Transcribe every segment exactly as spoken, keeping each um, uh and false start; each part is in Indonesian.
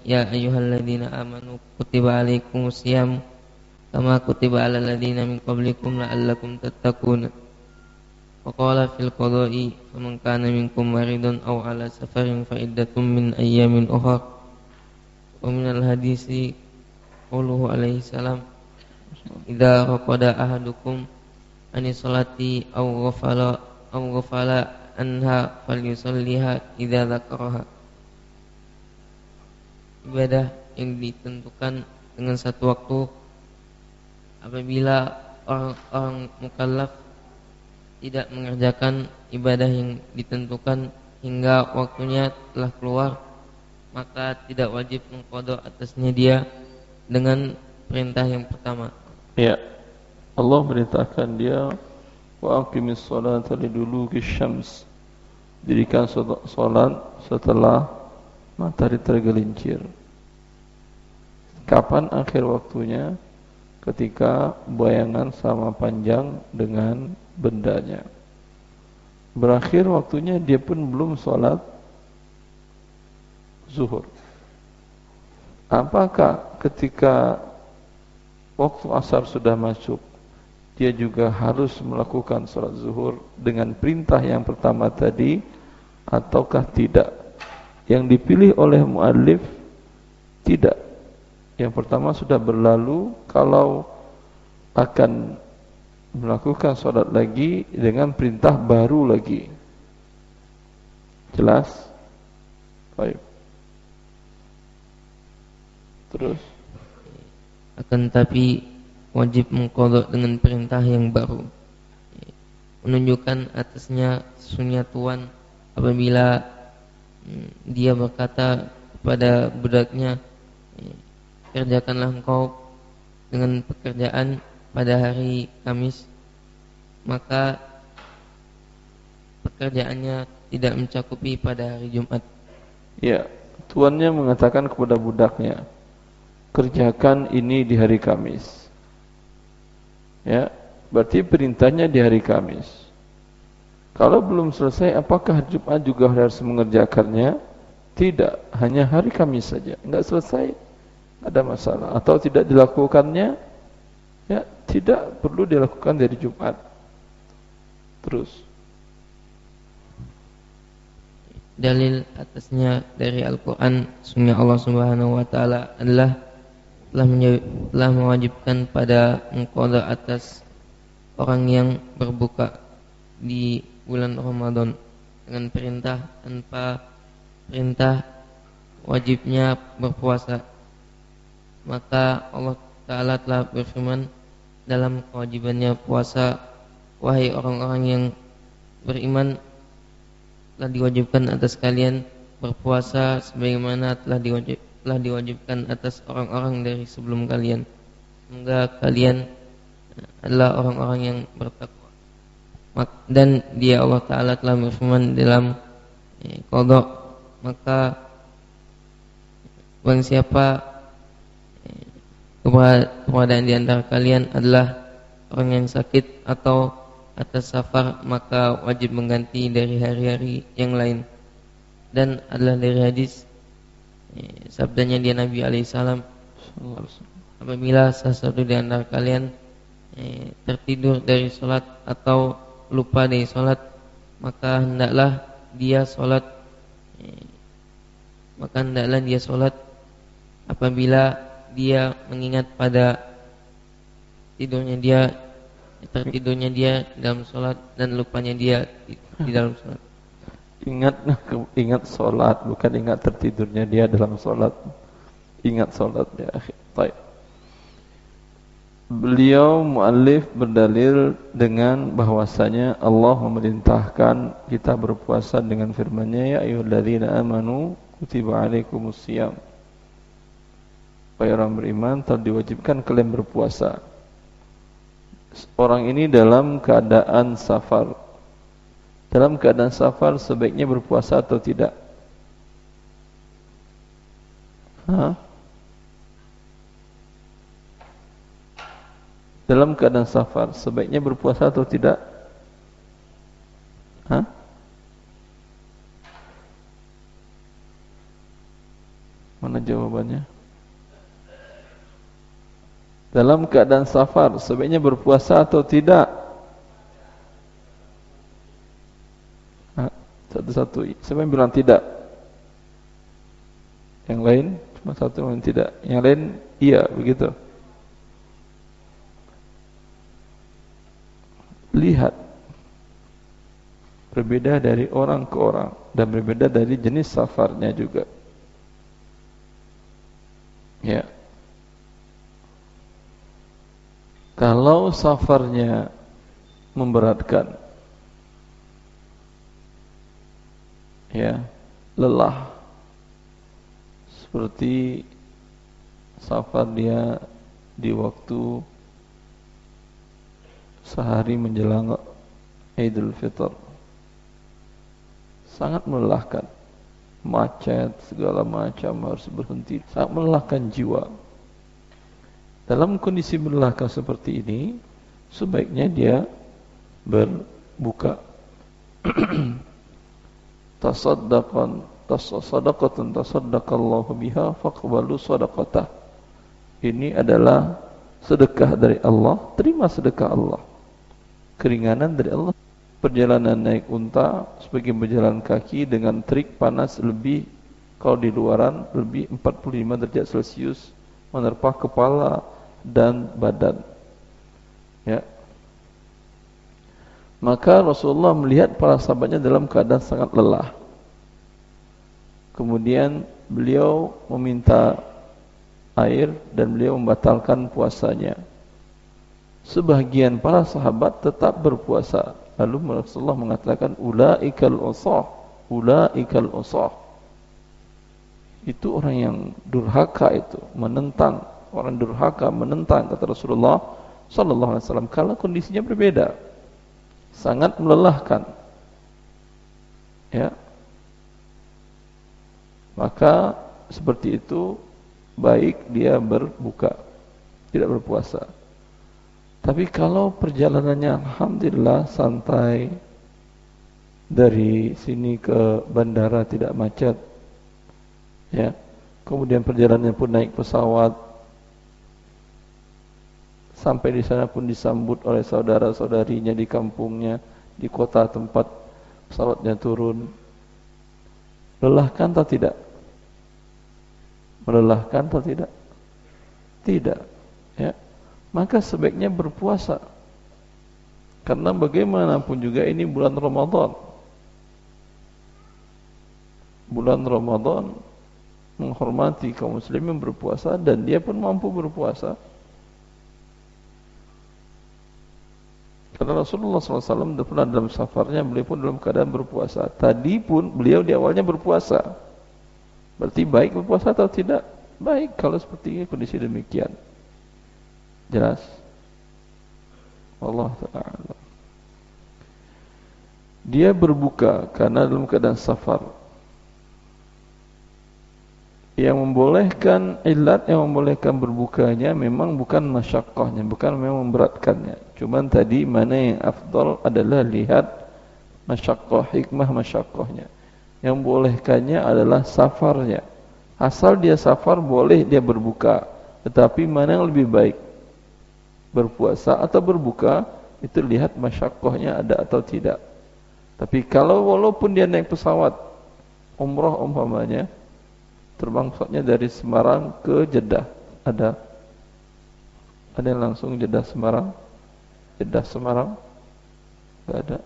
ya ayyuhalladzina amanu kutiba alaikumusiyam kama kutiba alal ladzina min qablikum la'allakum tattaqun. Wa qala fil qada'i faman kana minkum maridun aw ala safarin fa iddatun min ayyamin ukhra. Wa minal hadisi qawluhu alaihi salam idza raqada ahadukum ani salati aw ghafala aw ghafala anha falyusalliha idza dzakaraha. Ibadah yang ditentukan dengan satu waktu apabila orang-orang mukallaf tidak mengerjakan ibadah yang ditentukan hingga waktunya telah keluar, maka tidak wajib mengqada atasnya dia dengan perintah yang pertama. Ya, Allah merintahkan dia wa aqimis sholata liduluki syams, dirikan salat setelah matahari tergelincir. Kapan akhir waktunya? Ketika bayangan sama panjang dengan bendanya. Berakhir waktunya dia pun belum sholat zuhur. Apakah ketika waktu asar sudah masuk dia juga harus melakukan sholat zuhur dengan perintah yang pertama tadi ataukah tidak? Yang dipilih oleh muallif tidak. Yang pertama sudah berlalu, kalau akan melakukan sholat lagi dengan perintah baru lagi. Jelas? Baik. Terus? Akan tapi wajib mengqada dengan perintah yang baru, menunjukkan atasnya sunnatuan apabila dia berkata kepada budaknya, kerjakanlah engkau dengan pekerjaan pada hari Kamis, maka pekerjaannya tidak mencakupi pada hari Jumat. Ya, tuannya mengatakan kepada budaknya, kerjakan ini di hari Kamis. Ya, berarti perintahnya di hari Kamis. Kalau belum selesai, apakah Jumat juga harus mengerjakannya? Tidak, hanya hari Kamis saja. Enggak selesai, ada masalah. Atau tidak dilakukannya, ya tidak perlu dilakukan dari Jumat. Terus dalil atasnya dari Al-Quran, sunnah Allah Subhanahu Wa Taala adalah telah, telah mewajibkan pada mengqada atas orang yang berbuka di bulan Ramadan dengan perintah tanpa perintah wajibnya berpuasa. Maka Allah Ta'ala telah berfirman dalam kewajibannya puasa, wahai orang-orang yang beriman, telah diwajibkan atas kalian berpuasa sebagaimana telah diwajib, telah diwajibkan atas orang-orang dari sebelum kalian. Semoga kalian adalah orang-orang yang bertakwa. Dan dia Allah Ta'ala telah berfirman dalam eh, qada, maka barang siapa eh, keberadaan di antara kalian adalah orang yang sakit atau atas safar, maka wajib mengganti dari hari-hari yang lain. Dan adalah dari hadis eh, sabdanya dia Nabi alaihi salam, apabila salah satu di antara kalian eh, tertidur dari salat atau lupa dari salat, maka hendaklah dia salat eh, maka hendaklah dia salat apabila dia mengingat pada tidurnya dia tertidurnya dia dalam salat dan lupanya dia di, di dalam salat. Ingat ingat salat, bukan ingat tertidurnya dia dalam salat. Ingat salatnya. Baik. Beliau muallif berdalil dengan bahwasanya Allah memerintahkan kita berpuasa dengan firman-Nya, ya ayyuhalladzina amanu kutiba alaikumusiyam. Wahai orang beriman, telah diwajibkan kalian berpuasa. Orang ini dalam keadaan safar. Dalam keadaan safar sebaiknya berpuasa atau tidak? Hah? Dalam keadaan safar sebaiknya berpuasa atau tidak? Hah? Mana jawabannya? Dalam keadaan safar sebaiknya berpuasa atau tidak? Nah, satu-satu. Siapa yang bilang tidak? Yang lain cuma satu yang tidak. Yang lain iya, begitu. Lihat, berbeda dari orang ke orang dan berbeda dari jenis safarnya juga. Ya. Kalau safarnya memberatkan, ya, lelah, seperti safar dia di waktu sehari menjelang Idul Fitr, sangat melelahkan, macet segala macam harus berhenti, sangat melelahkan jiwa. Dalam kondisi melelahkan seperti ini, sebaiknya dia berbuka. Tasaddaqan tasaddaqatan tasaddaqallahu biha faqbalu sadaqatah. Ini adalah sedekah dari Allah, terima sedekah Allah. Keringanan dari Allah. Perjalanan naik unta sebagai berjalan kaki dengan terik panas lebih, kalau di luaran lebih empat puluh lima derajat Celcius, menerpa kepala dan badan. Ya. Maka Rasulullah melihat para sahabatnya dalam keadaan sangat lelah. Kemudian beliau meminta air dan beliau membatalkan puasanya. Sebahagian para sahabat tetap berpuasa. Lalu Rasulullah mengatakan ulaikal usah, ulaikal usah. Itu orang yang durhaka, itu menentang, orang durhaka menentang, kata Rasulullah sallallahu alaihi wasallam. Kalau kondisinya berbeda, sangat melelahkan, ya, maka seperti itu baik dia berbuka, tidak berpuasa. Tapi kalau perjalanannya alhamdulillah santai, dari sini ke bandara tidak macet, ya, kemudian perjalanannya pun naik pesawat, sampai di sana pun disambut oleh saudara-saudarinya di kampungnya, di kota tempat pesawatnya turun. Melelahkan atau tidak? Melelahkan atau tidak? Tidak, ya. Maka sebaiknya berpuasa. Karena bagaimanapun juga ini bulan Ramadan. Bulan Ramadan menghormati kaum muslimin berpuasa, dan dia pun mampu berpuasa. Karena Rasulullah shallallahu alaihi wasallam pernah dalam safarnya, beliau pun dalam keadaan berpuasa. Tadi pun beliau di awalnya berpuasa. Berarti baik berpuasa atau tidak? Baik kalau seperti ini, kondisi demikian. Jelas? Allah Ta'ala. Dia berbuka karena dalam keadaan safar. Yang membolehkan, ilat yang membolehkan berbukanya memang bukan masyaqqahnya, bukan memang memberatkannya. Cuman tadi mana yang afdal adalah lihat masyaqqah, hikmah masyaqqahnya. Yang membolehkannya adalah safarnya. Asal dia safar boleh dia berbuka. Tetapi mana yang lebih baik, berpuasa atau berbuka, itu lihat masyaqqahnya ada atau tidak. Tapi kalau walaupun dia naik pesawat umrah umpamanya, terbang pesawatnya dari Semarang ke Jeddah, ada ada yang langsung Jeddah Semarang, Jeddah Semarang, enggak ada.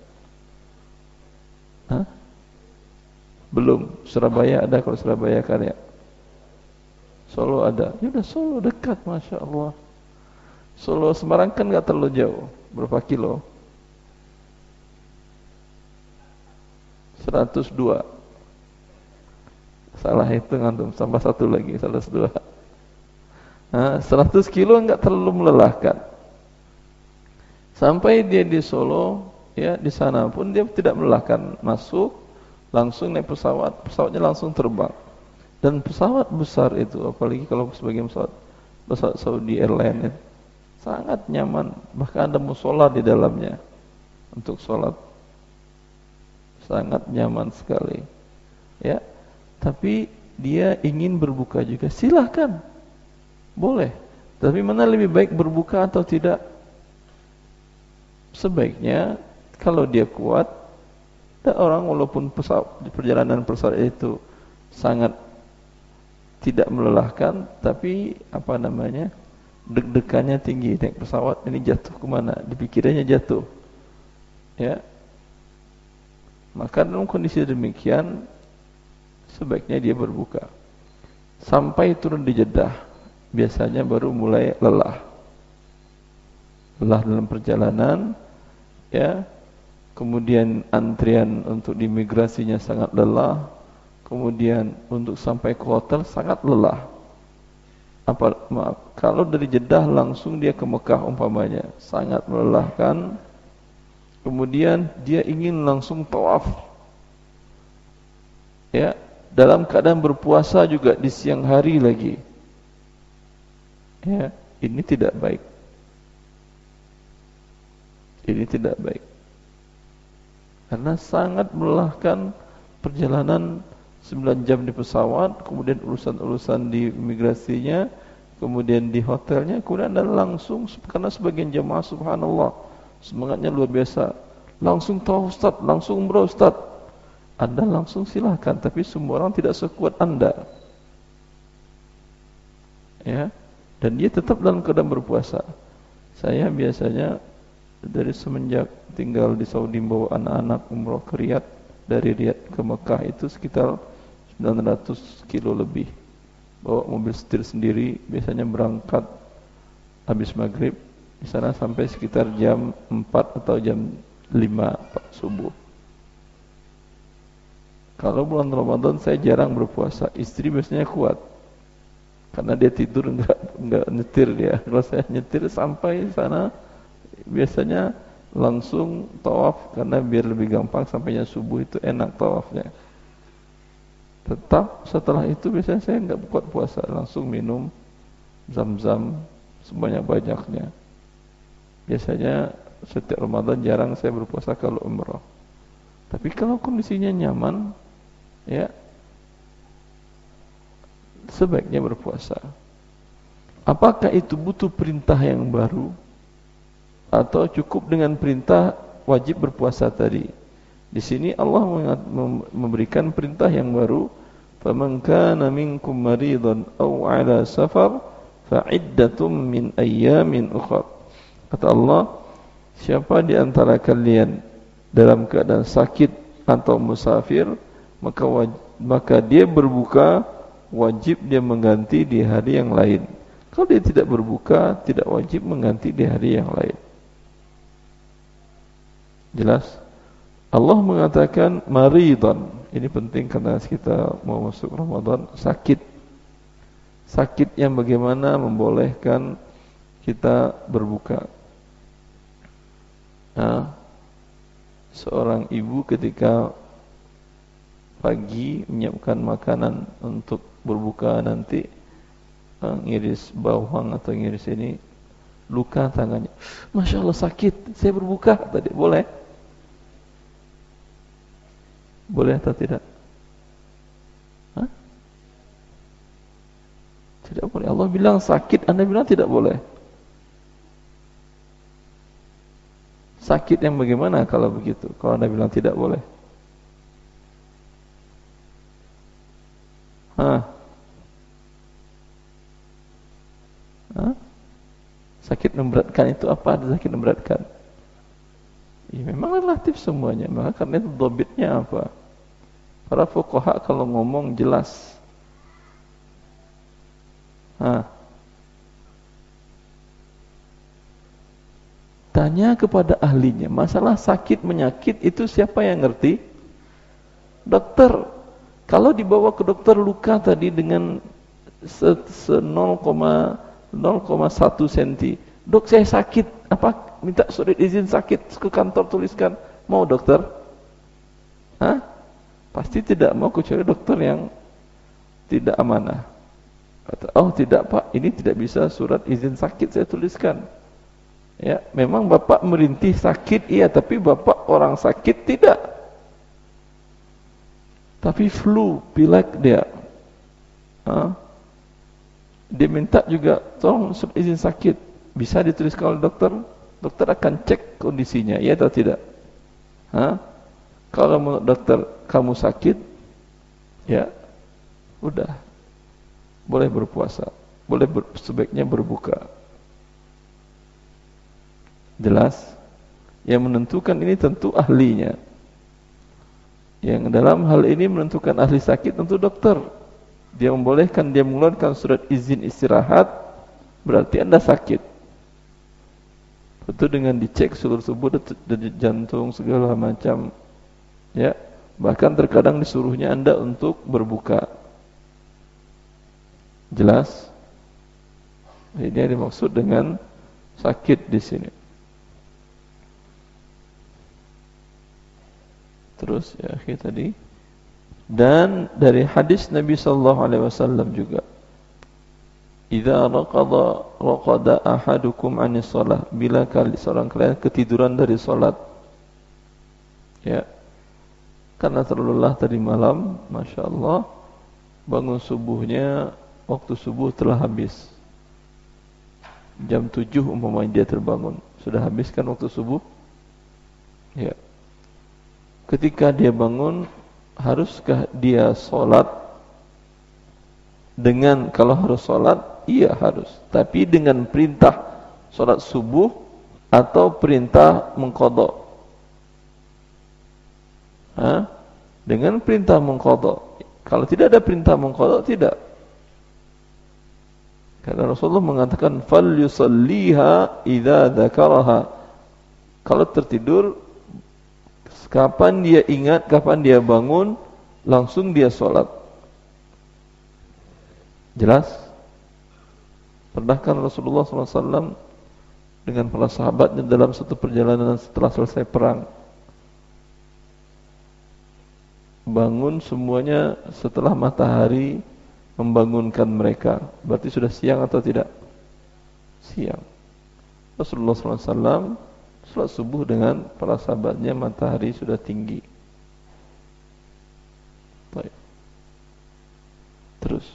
Hah? Belum. Surabaya ada, kalau Surabaya kan ya. Solo ada. Ya udah, Solo dekat, masya Allah. Solo Semarang kan enggak terlalu jauh, berapa kilo? seratus dua. Salah hitung antum, tambah satu lagi, seratus dua. Nah, seratus kilo enggak terlalu melelahkan. Sampai dia di Solo, ya, di sana pun dia tidak melelahkan. Masuk, langsung naik pesawat, pesawatnya langsung terbang. Dan pesawat besar itu, apalagi kalau sebagian pesawat pesawat Saudi Airlines, ya, sangat nyaman. Bahkan ada musola di dalamnya untuk sholat. Sangat nyaman sekali, ya. Tapi dia ingin berbuka juga, silahkan, boleh. Tapi mana lebih baik berbuka atau tidak? Sebaiknya kalau dia kuat, dan orang walaupun pesawat, perjalanan pesawat itu sangat tidak melelahkan, tapi apa namanya, deg-degannya tinggi naik pesawat, ini jatuh kemana? Dipikirannya jatuh, ya. Maka dalam kondisi demikian sebaiknya dia berbuka sampai turun di Jeddah. Biasanya baru mulai lelah, lelah dalam perjalanan, ya. Kemudian antrian untuk di imigrasinya sangat lelah. Kemudian untuk sampai ke hotel sangat lelah. Apa, maaf, kalau dari Jeddah langsung dia ke Mekah umpamanya, sangat melelahkan. Kemudian dia ingin langsung tawaf, ya, dalam keadaan berpuasa juga di siang hari lagi, ya, ini tidak baik. Ini tidak baik. Karena sangat melelahkan perjalanan sembilan jam di pesawat, kemudian urusan-urusan di imigrasinya, kemudian di hotelnya, kemudian Anda langsung, karena sebagian jemaah subhanallah semangatnya luar biasa, langsung tahu Ustaz, langsung umrah Ustaz. Anda langsung silahkan, tapi semua orang tidak sekuat Anda, ya. Dan dia tetap dalam keadaan berpuasa. Saya biasanya dari semenjak tinggal di Saudi bawa anak-anak umrah ke Riyadh, dari Riyadh ke Mekah itu sekitar sembilan ratus kilo lebih. Bawa mobil setir sendiri, biasanya berangkat habis maghrib di sana sampai sekitar jam empat atau jam lima subuh. Kalau bulan Ramadan saya jarang berpuasa, istri biasanya kuat karena dia tidur enggak enggak nyetir dia. Kalau saya nyetir sampai sana biasanya langsung tawaf, karena biar lebih gampang sampainya subuh itu enak tawafnya. Tetap setelah itu biasanya saya enggak kuat puasa, langsung minum zam-zam sebanyak-banyaknya. Biasanya setiap Ramadan jarang saya berpuasa kalau umrah. Tapi kalau kondisinya nyaman, ya, sebaiknya berpuasa. Apakah itu butuh perintah yang baru atau cukup dengan perintah wajib berpuasa tadi? Di sini Allah memberikan perintah yang baru, "Faman kana minkum maridan aw 'ala safar fa'iddatum min ayyamin ukhra." Kata Allah, siapa di antara kalian dalam keadaan sakit atau musafir, maka wajib, maka dia berbuka, wajib dia mengganti di hari yang lain. Kalau dia tidak berbuka, tidak wajib mengganti di hari yang lain. Jelas? Allah mengatakan maridan. Ini penting karena kita mau masuk Ramadan, sakit. Sakit yang bagaimana membolehkan kita berbuka. Nah, seorang ibu ketika pagi menyiapkan makanan untuk berbuka nanti, ngiris bawang atau ngiris ini, luka tangannya. Masya Allah sakit, saya berbuka tadi, boleh? Boleh atau tidak? Hah? Tidak boleh. Allah bilang sakit, Anda bilang tidak boleh. Sakit yang bagaimana kalau begitu? Kalau Anda bilang tidak boleh. Hah? Hah? Sakit memberatkan itu apa? Ada sakit memberatkan? Ya, memang relatif semuanya. Maka karena itu dobitnya apa? Para fuqaha kalau ngomong jelas. Hah? Tanya kepada ahlinya. Masalah sakit menyakit itu siapa yang ngerti? Dokter. Kalau dibawa ke dokter luka tadi dengan se, se nol koma satu senti, dok saya sakit, apa minta surat izin sakit ke kantor, tuliskan, mau dokter? Hah? Pasti tidak mau, kecuali dokter yang tidak amanah. Kata, oh tidak pak, ini tidak bisa surat izin sakit saya tuliskan. Ya, memang bapak merintih sakit, iya, tapi bapak orang sakit tidak. Tapi flu, pilek dia, Ha? Dia minta juga tolong surat izin sakit, bisa dituliskan oleh dokter. Dokter akan cek kondisinya, iya atau tidak. Ha? Kalau menurut dokter kamu sakit, ya udah, boleh berpuasa, boleh ber, sebaiknya berbuka. Jelas? Yang menentukan ini tentu ahlinya. Yang dalam hal ini menentukan ahli sakit tentu dokter. Dia membolehkan dia mengeluarkan surat izin istirahat, berarti Anda sakit. Itu dengan dicek seluruh tubuh, detak jantung segala macam. Ya, bahkan terkadang disuruhnya Anda untuk berbuka. Jelas? Ini yang dimaksud dengan sakit di sini. Terus ya akhir tadi, dan dari hadis Nabi sallallahu alaihi wasallam juga, idza raqada raqada ahadukum anis shalah, bila kali seorang kalian ketiduran dari salat, ya, karena terlalu lelah tadi malam, masya Allah, bangun subuhnya, waktu subuh telah habis, jam tujuh umpamanya dia terbangun, sudah habis kan waktu subuh, ya. Ketika dia bangun, haruskah dia sholat? Dengan, kalau harus sholat, iya harus. Tapi dengan perintah sholat subuh atau perintah mengqadha. Hah? Dengan perintah mengqadha. Kalau tidak ada perintah mengqadha, tidak. Karena Rasulullah mengatakan, fal yusalliha idza dzakaraha. Kalau tertidur, kapan dia ingat, kapan dia bangun, langsung dia sholat. Jelas? Pernahkan Rasulullah shallallahu alaihi wasallam dengan para sahabatnya dalam satu perjalanan setelah selesai perang, bangun semuanya setelah matahari membangunkan mereka. Berarti sudah siang atau tidak? Siang. Rasulullah shallallahu alaihi wasallam sholat subuh dengan para sahabatnya, matahari sudah tinggi. Baik. Terus.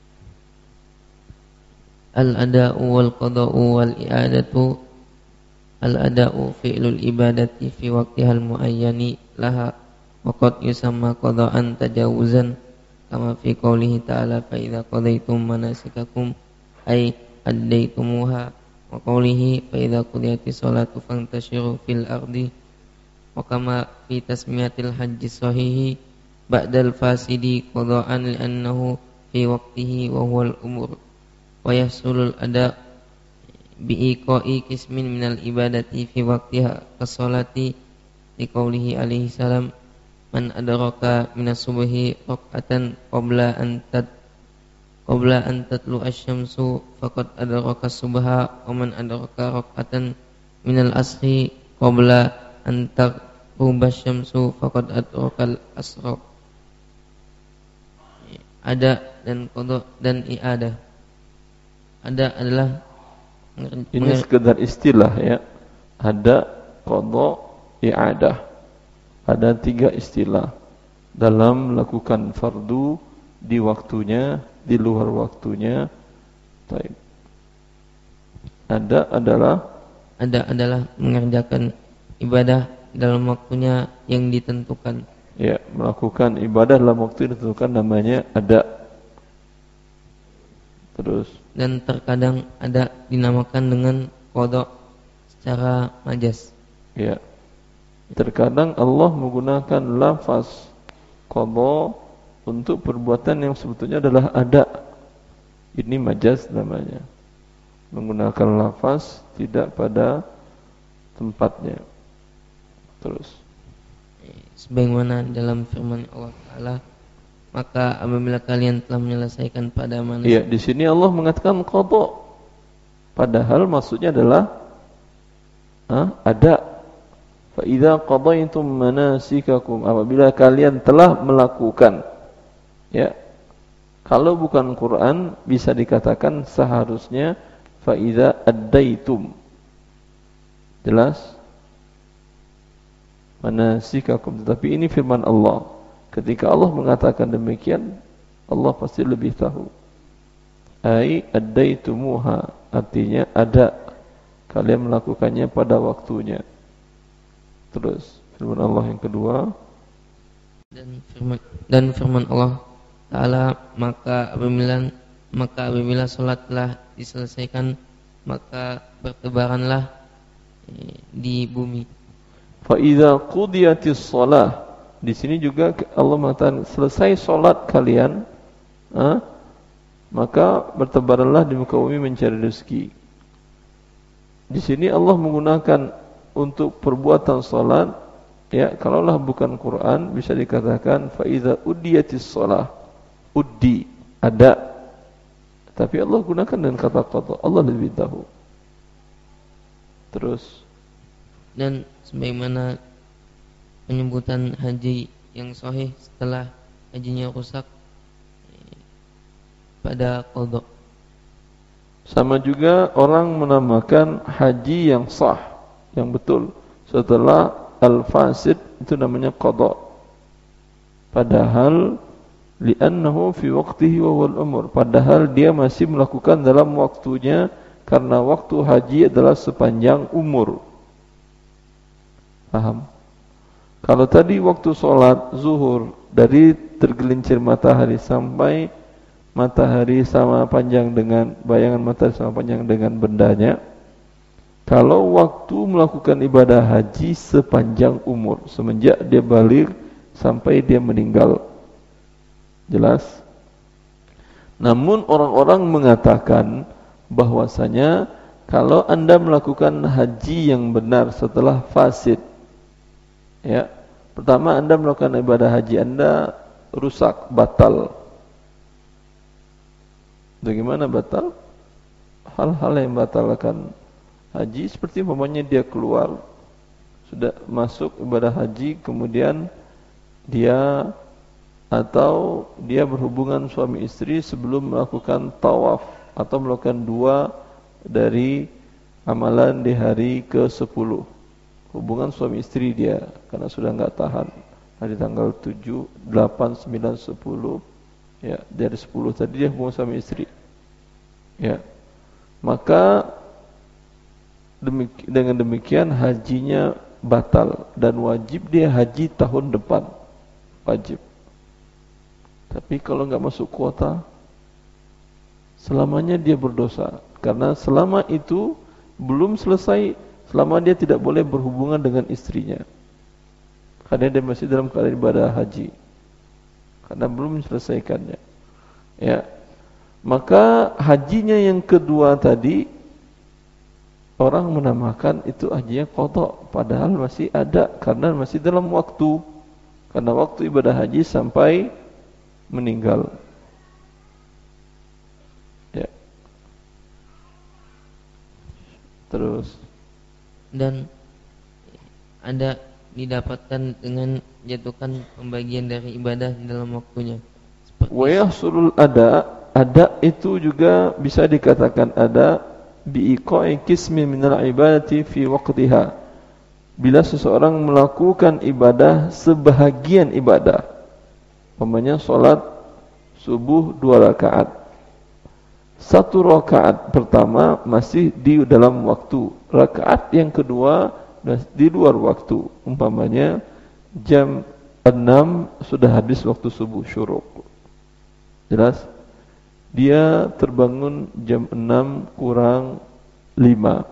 Al-ada'u wal qada'u wal i'adatu. Al-ada'u fi'lul ibadati fi waqtihal muayyani laha wa qad yusamma qada'an tajawuzan kama fi qoulihi ta'ala fa idza qadaytum manasikakum ay addaytumuha wa qawlihi fa idza qudiyatis sholatu fantashiru fil ardi wa kama fi tasmiyatil hajji sahihi ba'dal fasidi qada'an li'annahu fi waqtihi wa huwal umur wa yahsulul ada bi iqa'i qismin minal ibadati fi waqtiha kas-sholati li qawlihi alaihi salam man adraka minas subhi raq'atan qabla an tad qabla an tatlu asy-syamsu faqad adraka subha wa man adraka raq'atan minal asri qabla an taghuba asy-syamsu faqad adraka al-asra. Ada dan qada dan i'adah. Ada adalah ini sekedar istilah ya. Ada, qada, i'adah. Ada tiga istilah dalam melakukan fardu di waktunya, di luar waktunya. Taib. Ada adalah ada adalah mengerjakan ibadah dalam waktunya yang ditentukan. Ya, melakukan ibadah dalam waktu yang ditentukan namanya ada. Terus. Dan terkadang ada dinamakan dengan qada secara majas. Ya. Terkadang Allah menggunakan lafaz qada untuk perbuatan yang sebetulnya adalah ada. Ini majaz namanya. Menggunakan lafaz tidak pada tempatnya. Terus. Sebagaimana dalam firman Allah Ta'ala, maka apabila kalian telah menyelesaikan pada manusia. Iya, di sini Allah mengatakan qada. Padahal maksudnya adalah ah, ada. Fa idza qadaytum manasikakum, apabila kalian telah melakukan. Ya. Kalau bukan Quran bisa dikatakan seharusnya fa idza addaitum. Jelas? Manasikakum, tetapi ini firman Allah. Ketika Allah mengatakan demikian, Allah pasti lebih tahu. ai addaitumuha, artinya ada, kalian melakukannya pada waktunya. Terus firman Allah yang kedua, dan firman, dan firman Allah Ta'ala, maka apabila maka apabila sholat telah diselesaikan, maka bertebaranlah di bumi. fa idza qudiyatis shalah, di sini juga Allah mengatakan selesai sholat kalian, ah, maka bertebaranlah di muka bumi mencari rezeki. Di sini Allah menggunakan untuk perbuatan sholat, ya, kalaulah bukan Quran bisa dikatakan fa idza udiyatis shalah, uddi, ada, tapi Allah gunakan dengan kata qada, Allah lebih tahu. Terus, dan sebagaimana penyebutan haji yang sahih setelah hajinya rusak pada qada. sama juga orang menamakan haji yang sah, yang betul, setelah al-fasid, itu namanya qada. Padahal li'annahu fi waqtihi wa wal umur, padahal dia masih melakukan dalam waktunya, karena waktu haji adalah sepanjang umur. Paham? Kalau tadi waktu sholat zuhur dari tergelincir matahari sampai matahari sama panjang dengan bayangan matahari sama panjang dengan bendanya, kalau waktu melakukan ibadah haji sepanjang umur, semenjak dia balik sampai dia meninggal. Jelas? Namun orang-orang mengatakan bahwasanya kalau Anda melakukan haji yang benar setelah fasid, ya, pertama Anda melakukan ibadah haji Anda rusak, batal. Bagaimana batal? Hal-hal yang batalkan haji seperti umpamanya dia keluar, sudah masuk ibadah haji, kemudian dia atau dia berhubungan suami istri sebelum melakukan tawaf atau melakukan dua dari amalan di hari ke sepuluh. Hubungan suami istri dia karena sudah enggak tahan hari tanggal tujuh, delapan, sembilan, sepuluh, ya, dari sepuluh tadi dia hubungan suami istri. Ya. Maka demiki, dengan demikian hajinya batal dan wajib dia haji tahun depan. Wajib. Tapi kalau enggak masuk kuota, selamanya dia berdosa, karena selama itu belum selesai, selama dia tidak boleh berhubungan dengan istrinya, karena dia masih dalam keadaan ibadah haji, karena belum selesaikannya. Ya, maka hajinya yang kedua tadi orang menamakan itu hajinya qada, padahal masih ada karena masih dalam waktu, karena waktu ibadah haji sampai meninggal. Ya. Terus, dan ada didapatkan dengan jatuhkan pembagian dari ibadah dalam waktunya. wa yahsulul ada, ada itu juga bisa dikatakan ada biiqa'i qismin minal ibadati fi waqtiha, bila seseorang melakukan ibadah sebahagian ibadah. Umpamanya salat subuh dua rakaat, satu rakaat pertama masih di dalam waktu, rakaat yang kedua di luar waktu. Umpamanya jam enam sudah habis waktu subuh syuruk. Jelas? Dia terbangun jam enam kurang lima,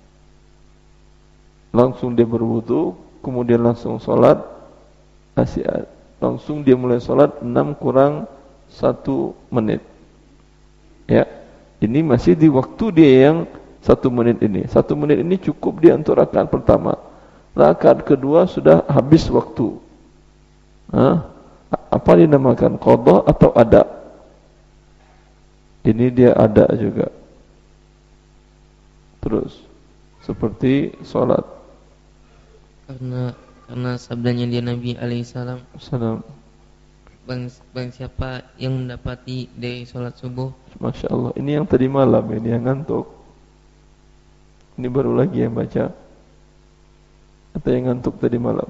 langsung dia berwudu, kemudian langsung sholat, langsung dia mulai sholat enam kurang satu menit. Ya, ini masih di waktu dia yang satu menit ini. Satu menit ini cukup dia untuk rakaat pertama. Rakaat kedua sudah habis waktu. Hah? Apa dinamakan, qada atau ada? Ini dia ada juga. Terus seperti sholat, karena karena sabdanya dia Nabi alaihi salam, salam, bang, bang siapa yang mendapati dari sholat subuh. Masya Allah, ini yang tadi malam, ini yang ngantuk. Ini baru lagi yang baca. Atau yang ngantuk tadi malam?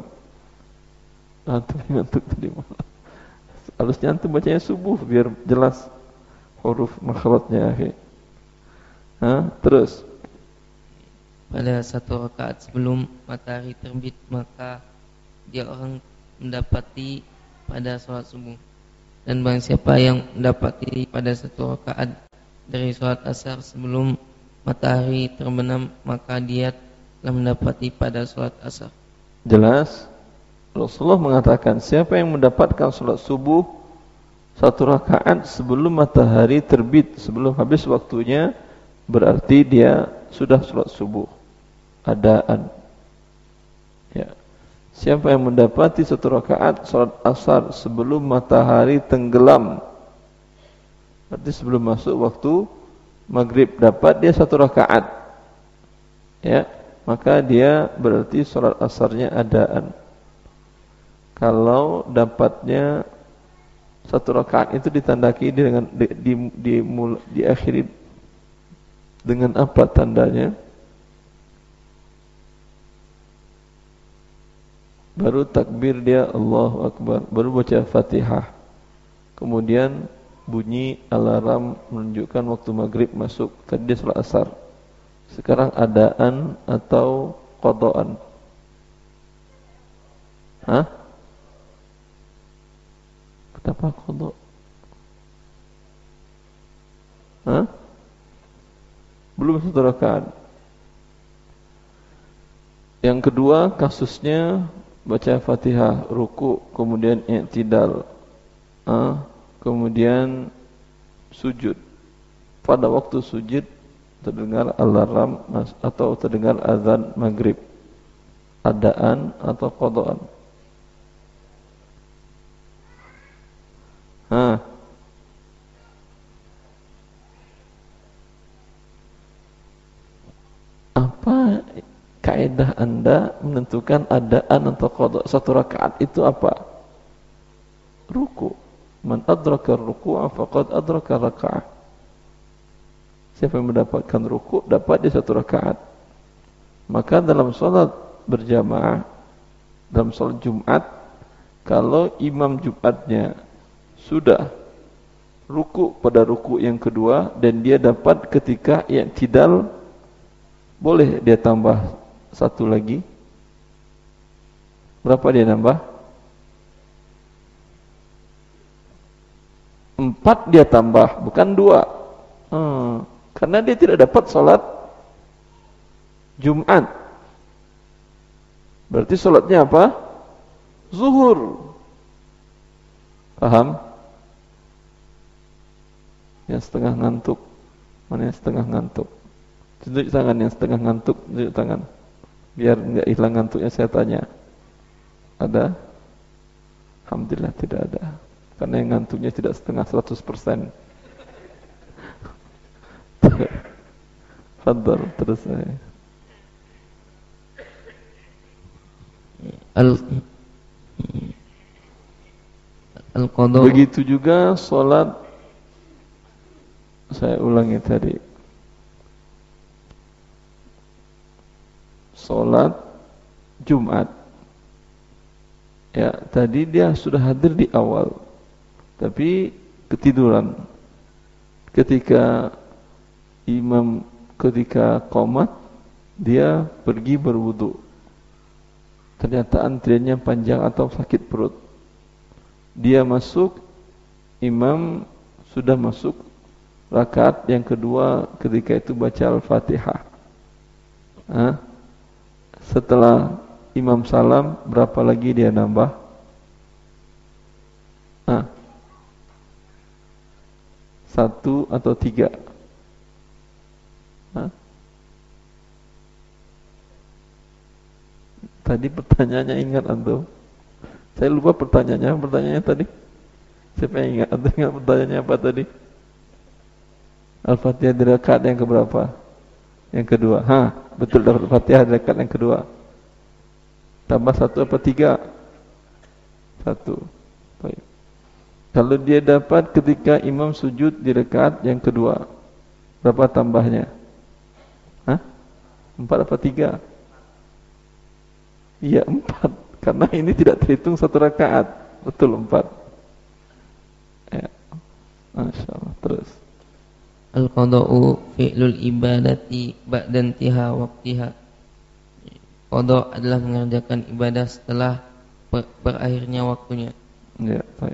Ngantuk, ngantuk tadi malam. Harusnya antum bacanya subuh biar jelas. huruf makhrajnya, akhi. Hah? Terus pada satu rakaat sebelum matahari terbit, maka dia orang mendapati pada sholat subuh. Dan barang siapa yang mendapati pada satu rakaat dari sholat asar sebelum matahari terbenam, maka dia telah mendapati pada sholat asar. Jelas? Rasulullah mengatakan, siapa yang mendapatkan sholat subuh satu rakaat sebelum matahari terbit, sebelum habis waktunya, berarti dia sudah sholat subuh adaan. Ya. Siapa yang mendapati satu rakaat sholat asar sebelum matahari tenggelam, berarti sebelum masuk waktu maghrib, dapat dia satu rakaat, ya, maka dia berarti sholat asarnya adaan. Kalau dapatnya satu rakaat itu ditandaki dengan di, di, di, di, diakhiri dengan apa tandanya? Baru takbir dia Allahu Akbar, baru baca Fatihah, kemudian bunyi alarm menunjukkan waktu maghrib masuk. Tadi dia sholat asar, sekarang adaan atau qadaan? Hah? Kenapa qada? Hah? Belum satu rakaat. Yang kedua kasusnya baca Fatihah, ruku, kemudian i'tidal, ah, kemudian sujud. Pada waktu sujud terdengar alarm atau terdengar azan maghrib, adaan atau qadaan? Hah? Apa kaidah Anda menentukan adaan atau qada satu rakaat itu apa? Ruku. Man adraka ruku'a faqad adraka raka'ah. Siapa yang mendapatkan ruku, dapat dia satu rakaat. Maka dalam salat berjamaah, dalam salat Jumat, kalau imam Jumatnya sudah ruku pada ruku yang kedua dan dia dapat ketika i'tidal, boleh dia tambah satu lagi. Berapa dia nambah? Empat dia tambah, bukan dua. Hmm, karena dia tidak dapat sholat Jumat. Berarti sholatnya apa? Zuhur. Paham? Yang setengah ngantuk. Mana yang setengah ngantuk? Tunjuk tangan yang setengah ngantuk, tunjuk tangan. Biar enggak hilang ngantuknya, saya tanya. Ada? Alhamdulillah tidak ada. Karena yang ngantuknya tidak setengah seratus persen. Fadhal, terus saya. Al Al-qadha. Begitu juga sholat, saya ulangi tadi, sholat Jumat, ya, tadi dia sudah hadir di awal tapi ketiduran ketika imam ketika qomat, dia pergi berwudu, ternyata antriannya panjang atau sakit perut, dia masuk, imam sudah masuk rakaat yang kedua, ketika itu baca Al-Fatihah. Hah? Setelah imam salam, berapa lagi dia nambah? Hah? Satu atau tiga? Hah? Tadi pertanyaannya ingat antum? Saya lupa pertanyaannya, pertanyaannya tadi. Siapa yang ingat? Antum ingat pertanyaannya apa tadi? Al-Fatihah di rakaat yang keberapa? Yang kedua. Ha, betul, dapat Al-Fatihah di rakaat yang kedua. Tambah satu apa tiga? Satu. Baik. Kalau dia dapat ketika imam sujud di rakaat yang kedua, berapa tambahnya? Hah? Empat apa tiga? Iya, empat. Karena ini tidak terhitung satu rakaat. Betul, empat. Ya. Masya Allah. Terus. Al-qada'u fi'lul ibadati ba'da intiha waqtiha. Qada' adalah mengerjakan ibadah setelah ber- berakhirnya waktunya. Ya, baik.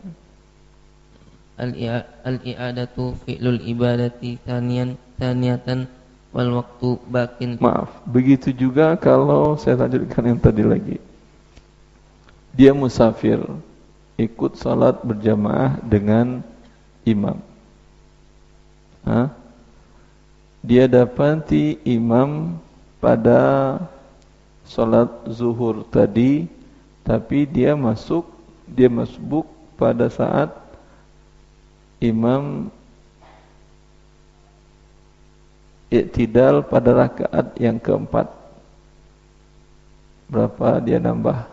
Al-i'adatu fi'lul ibadati thaniyan thaniyatan wal waqtu bakin. Maaf, begitu juga kalau saya lanjutkan yang tadi lagi. Dia musafir, ikut salat berjamaah dengan imam. Hah? Dia dapati imam pada salat zuhur tadi, tapi dia masuk, dia masbuk pada saat imam i'tidal pada rakaat yang keempat. Berapa dia nambah?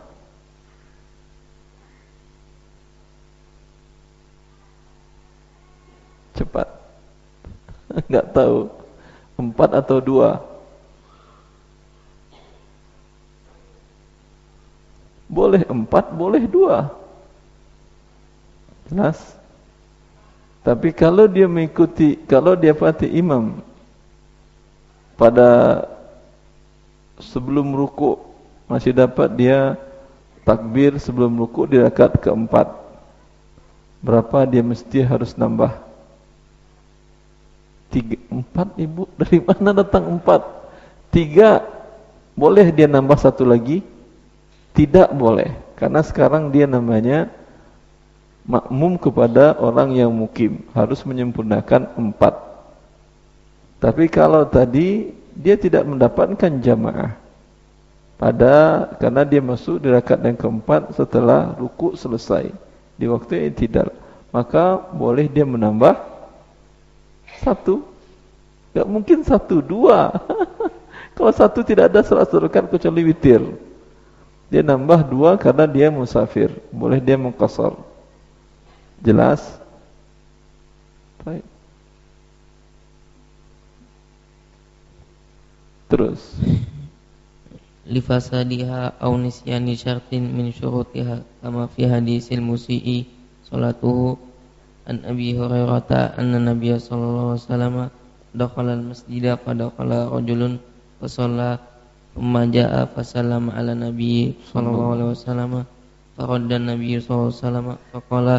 Cepat. Enggak tahu. Empat atau dua? Boleh empat, boleh dua. Jelas? Tapi kalau dia mengikuti, kalau dia pati imam pada sebelum ruku, masih dapat dia takbir sebelum ruku di rakaat keempat. Berapa dia mesti harus nambah? Tiga, empat ibu, dari mana datang empat? Tiga, boleh dia nambah satu lagi? Tidak boleh, karena sekarang dia namanya makmum kepada orang yang mukim, harus menyempurnakan empat. Tapi kalau tadi dia tidak mendapatkan jamaah pada, karena dia masuk di rakaat yang keempat setelah ruku selesai di waktu i'tidal, maka boleh dia menambah satu. Gak mungkin satu, dua. Kalau satu tidak ada salat rakaat kecuali witir. Dia nambah dua karena dia musafir, boleh dia mengqasar. Jelas? Baik. Terus Lifasadiha aw nisyani syartin min syurutiha kama fi hadisil musii salatuhu an Abi Hurairah anna Nabiy sallallahu alaihi wasallam dakhala al-masjida fa dakhala rajulun fa shalla thumma jaa fa sallama ala Nabiy sallallahu alaihi wasallam fa radda Nabiy sallallahu alaihi wasallam fa qala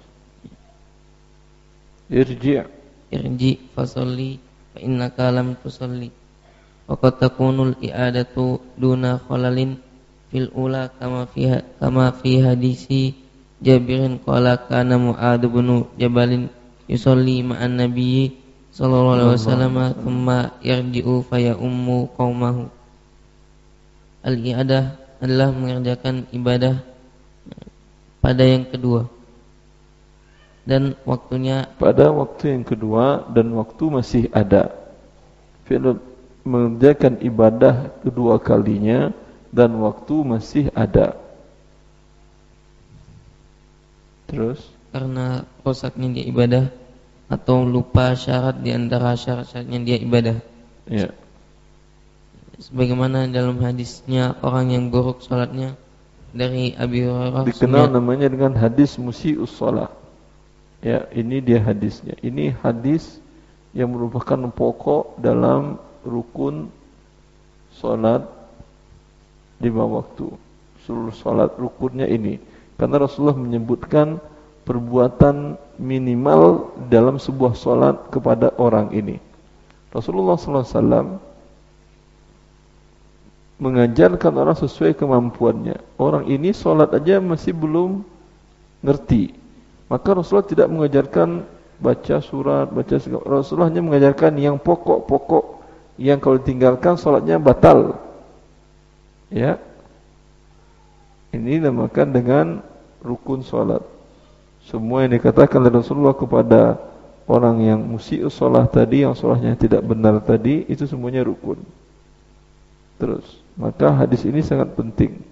irji' irji fa shalli fa innaka lam tusalli. Waqad takunul i'adatu duna khalalin fil ula kama fi kama fi hadisi Jabirin qala kana Mu'adz bin Jabalin yusalli ma'an nabiyyi sallallahu alaihi wasallam thumma yarji'u fa ya ummu qaumahu. Al-i'adah adalah mengerjakan ibadah pada yang kedua dan waktunya pada waktu yang kedua dan waktu masih ada. Fi'l mengerjakan ibadah kedua kalinya dan waktu masih ada. Terus karena rusaknya dia ibadah atau lupa syarat di antara syarat-syaratnya dia ibadah. Ya. Sebagaimana dalam hadisnya orang yang buruk salatnya dari Abi Hurairah dikenal namanya dengan hadis musii'us shalah. Ya, ini dia hadisnya. Ini hadis yang merupakan pokok dalam rukun salat lima waktu. Seluruh salat rukunnya ini. Karena Rasulullah menyebutkan perbuatan minimal dalam sebuah salat kepada orang ini. Rasulullah sallallahu alaihi wasallam mengajarkan orang sesuai kemampuannya. Orang ini salat aja masih belum ngerti. Maka Rasulullah tidak mengajarkan baca surat, baca segala. Rasulullah hanya mengajarkan yang pokok-pokok yang kalau ditinggalkan salatnya batal. Ya. Ini dinamakan dengan rukun salat. Semua yang dikatakan oleh Rasulullah kepada orang yang musii'us shalah tadi, yang salatnya tidak benar tadi, itu semuanya rukun. Terus, maka hadis ini sangat penting.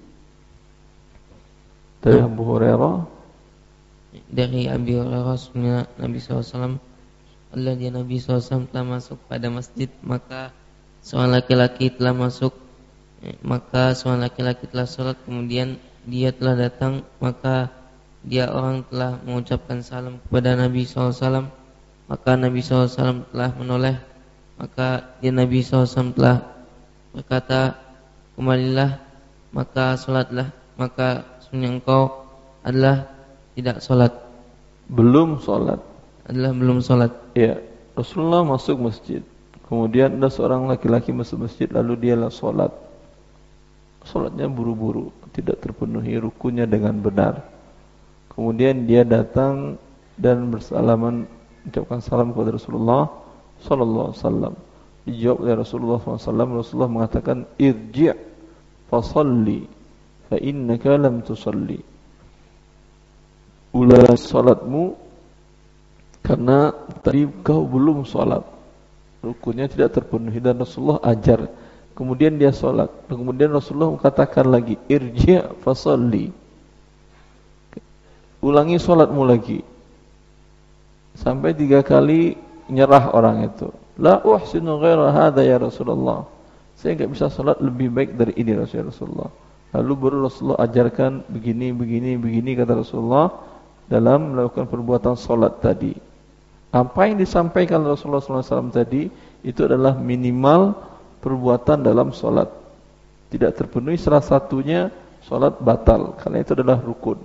Dari Abu Hurairah, dari Abi Hurairah Nabi sallallahu alaihi wasallam Allah dia Nabi sallallahu alaihi wasallam telah masuk pada masjid, maka seorang laki-laki telah masuk, maka seorang laki-laki telah sholat, kemudian dia telah datang, maka dia orang telah mengucapkan salam kepada Nabi sallallahu alaihi wasallam, maka Nabi shallallahu alaihi wasallam telah menoleh. Maka dia Nabi shallallahu alaihi wasallam telah berkata, kembalilah, maka sholatlah. Maka sesungguhnya engkau adalah tidak sholat. Belum sholat. Adalah belum sholat. Ya, Rasulullah masuk masjid. Kemudian ada seorang laki-laki masuk masjid, lalu dialah sholat. Sholatnya buru-buru, tidak terpenuhi rukunya dengan benar. Kemudian dia datang dan bersalaman, ucapkan salam kepada Rasulullah sallallahu alaihi wasallam. Dijawab oleh Rasulullah sallallahu alaihi wasallam. Rasulullah mengatakan, irji' fasalli fa innaka lam tusalli. Ulang salatmu karena tadi kau belum salat. Rukunnya tidak terpenuhi dan Rasulullah ajar. Kemudian dia salat. Kemudian Rasulullah mengatakan lagi, irji' fasalli. Ulangi salatmu lagi. Sampai tiga kali nyerah orang itu. La uhsinu ghaira hadha ya Rasulullah. Saya enggak bisa salat lebih baik dari ini ya Rasulullah. Lalu baru Rasulullah ajarkan begini, begini, begini kata Rasulullah dalam melakukan perbuatan salat tadi. Apa yang disampaikan Rasulullah sallallahu alaihi wasallam tadi itu adalah minimal perbuatan dalam salat. Tidak terpenuhi salah satunya, salat batal karena itu adalah rukun.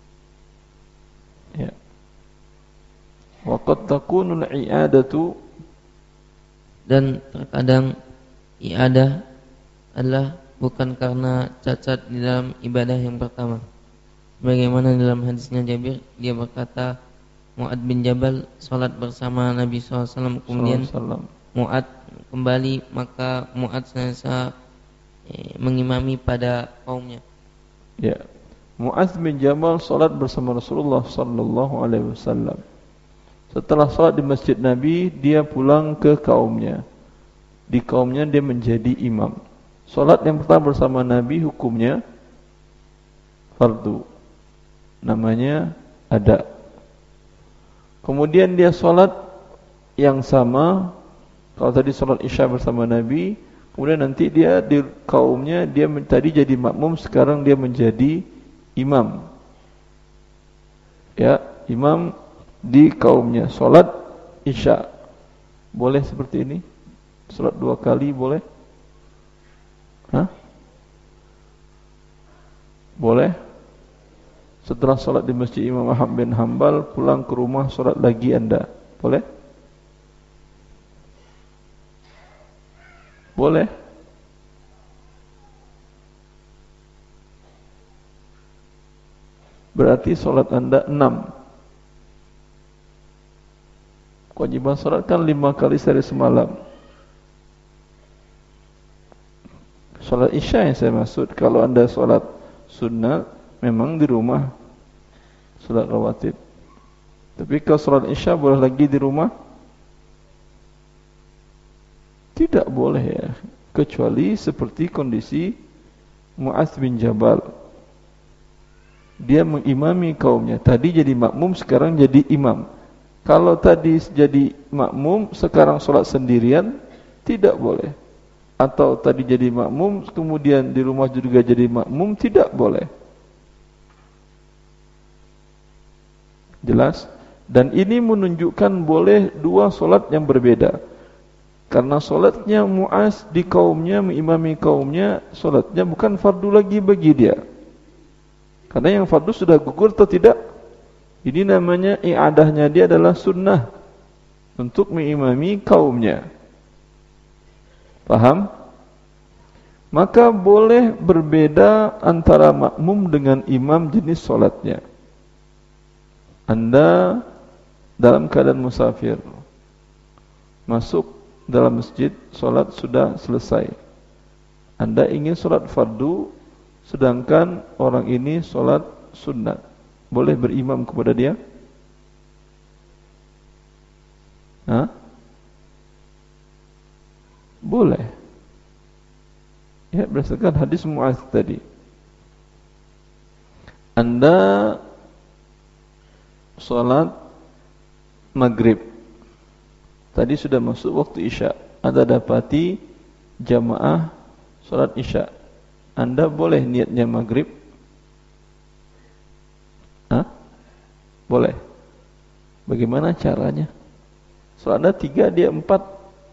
Ya. Wa qad takunu al-i'adatu, dan terkadang i'adah adalah bukan karena cacat di dalam ibadah yang pertama. Bagaimana dalam hadisnya Jabir, dia berkata, Mu'ad bin Jabal salat bersama Nabi shallallahu alaihi wasallam, kemudian Mu'ad kembali, maka Mu'ad senantiasa eh, mengimami pada kaumnya. Ya, Mu'ad bin Jabal salat bersama Rasulullah sallallahu alaihi wasallam. Setelah salat di masjid Nabi, dia pulang ke kaumnya. Di kaumnya dia menjadi imam. Salat yang pertama bersama Nabi hukumnya fardu. Namanya ada. Kemudian dia salat yang sama, kalau tadi salat Isya bersama Nabi, kemudian nanti dia di kaumnya, dia tadi jadi makmum, sekarang dia menjadi imam. Ya, imam di kaumnya, salat Isya. Boleh seperti ini? Salat dua kali boleh? Hah? Boleh? Setelah salat di masjid Imam Ahmad bin Hanbal, pulang ke rumah salat lagi anda. Boleh? Boleh? Berarti salat anda enam. Kewajiban salat kan lima kali sehari semalam. Salat Isya yang saya maksud. Kalau anda salat sunnah, memang di rumah salat rawatib. Tapi kalau salat Isya boleh lagi di rumah? Tidak boleh ya. Kecuali seperti kondisi Mu'adz bin Jabal. Dia mengimami kaumnya. Tadi jadi makmum, sekarang jadi imam. Kalau tadi jadi makmum, sekarang salat sendirian, tidak boleh. Atau tadi jadi makmum, kemudian di rumah juga jadi makmum, tidak boleh. Jelas? Dan ini menunjukkan boleh dua solat yang berbeda. Karena solatnya Mu'adz di kaumnya, mengimami kaumnya, solatnya bukan fardu lagi bagi dia. Karena yang fardu sudah gugur atau tidak? Ini namanya i'adahnya dia adalah sunnah untuk mengimami kaumnya. Paham? Maka boleh berbeda antara makmum dengan imam jenis solatnya. Anda dalam keadaan musafir, masuk dalam masjid, solat sudah selesai. Anda ingin solat fardu, sedangkan orang ini solat sunat. Boleh berimam kepada dia? Hah? Boleh. Ya, berdasarkan hadis Mu'adz tadi. Anda salat maghrib, tadi sudah masuk waktu Isya, Anda dapati jamaah salat Isya, Anda boleh niatnya maghrib? Hah? Boleh. Bagaimana caranya? Sholat Anda tiga, dia empat.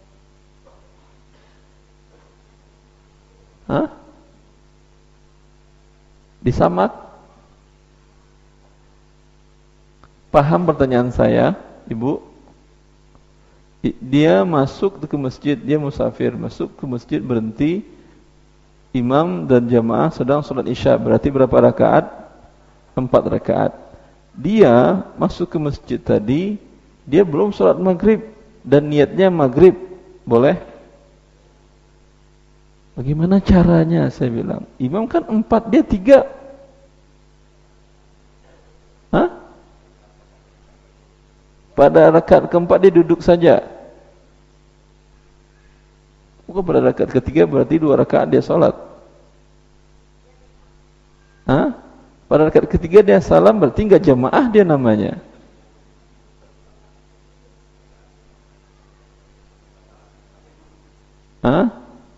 Hah? Disamak? Paham pertanyaan saya, Ibu? Dia masuk ke masjid, dia musafir, masuk ke masjid, berhenti, imam dan jamaah sedang sholat isya, berarti berapa rakaat? Empat rakaat. Dia masuk ke masjid tadi, dia belum sholat maghrib, dan niatnya maghrib, boleh? Bagaimana caranya? Saya bilang, imam kan empat, dia tiga. Hah? Pada rakaat keempat dia duduk saja. Bukan pada rakaat ketiga, berarti dua rakaat dia sholat. Hah? Pada rakaat ketiga dia salam, berarti enggak jamaah dia namanya. Hah?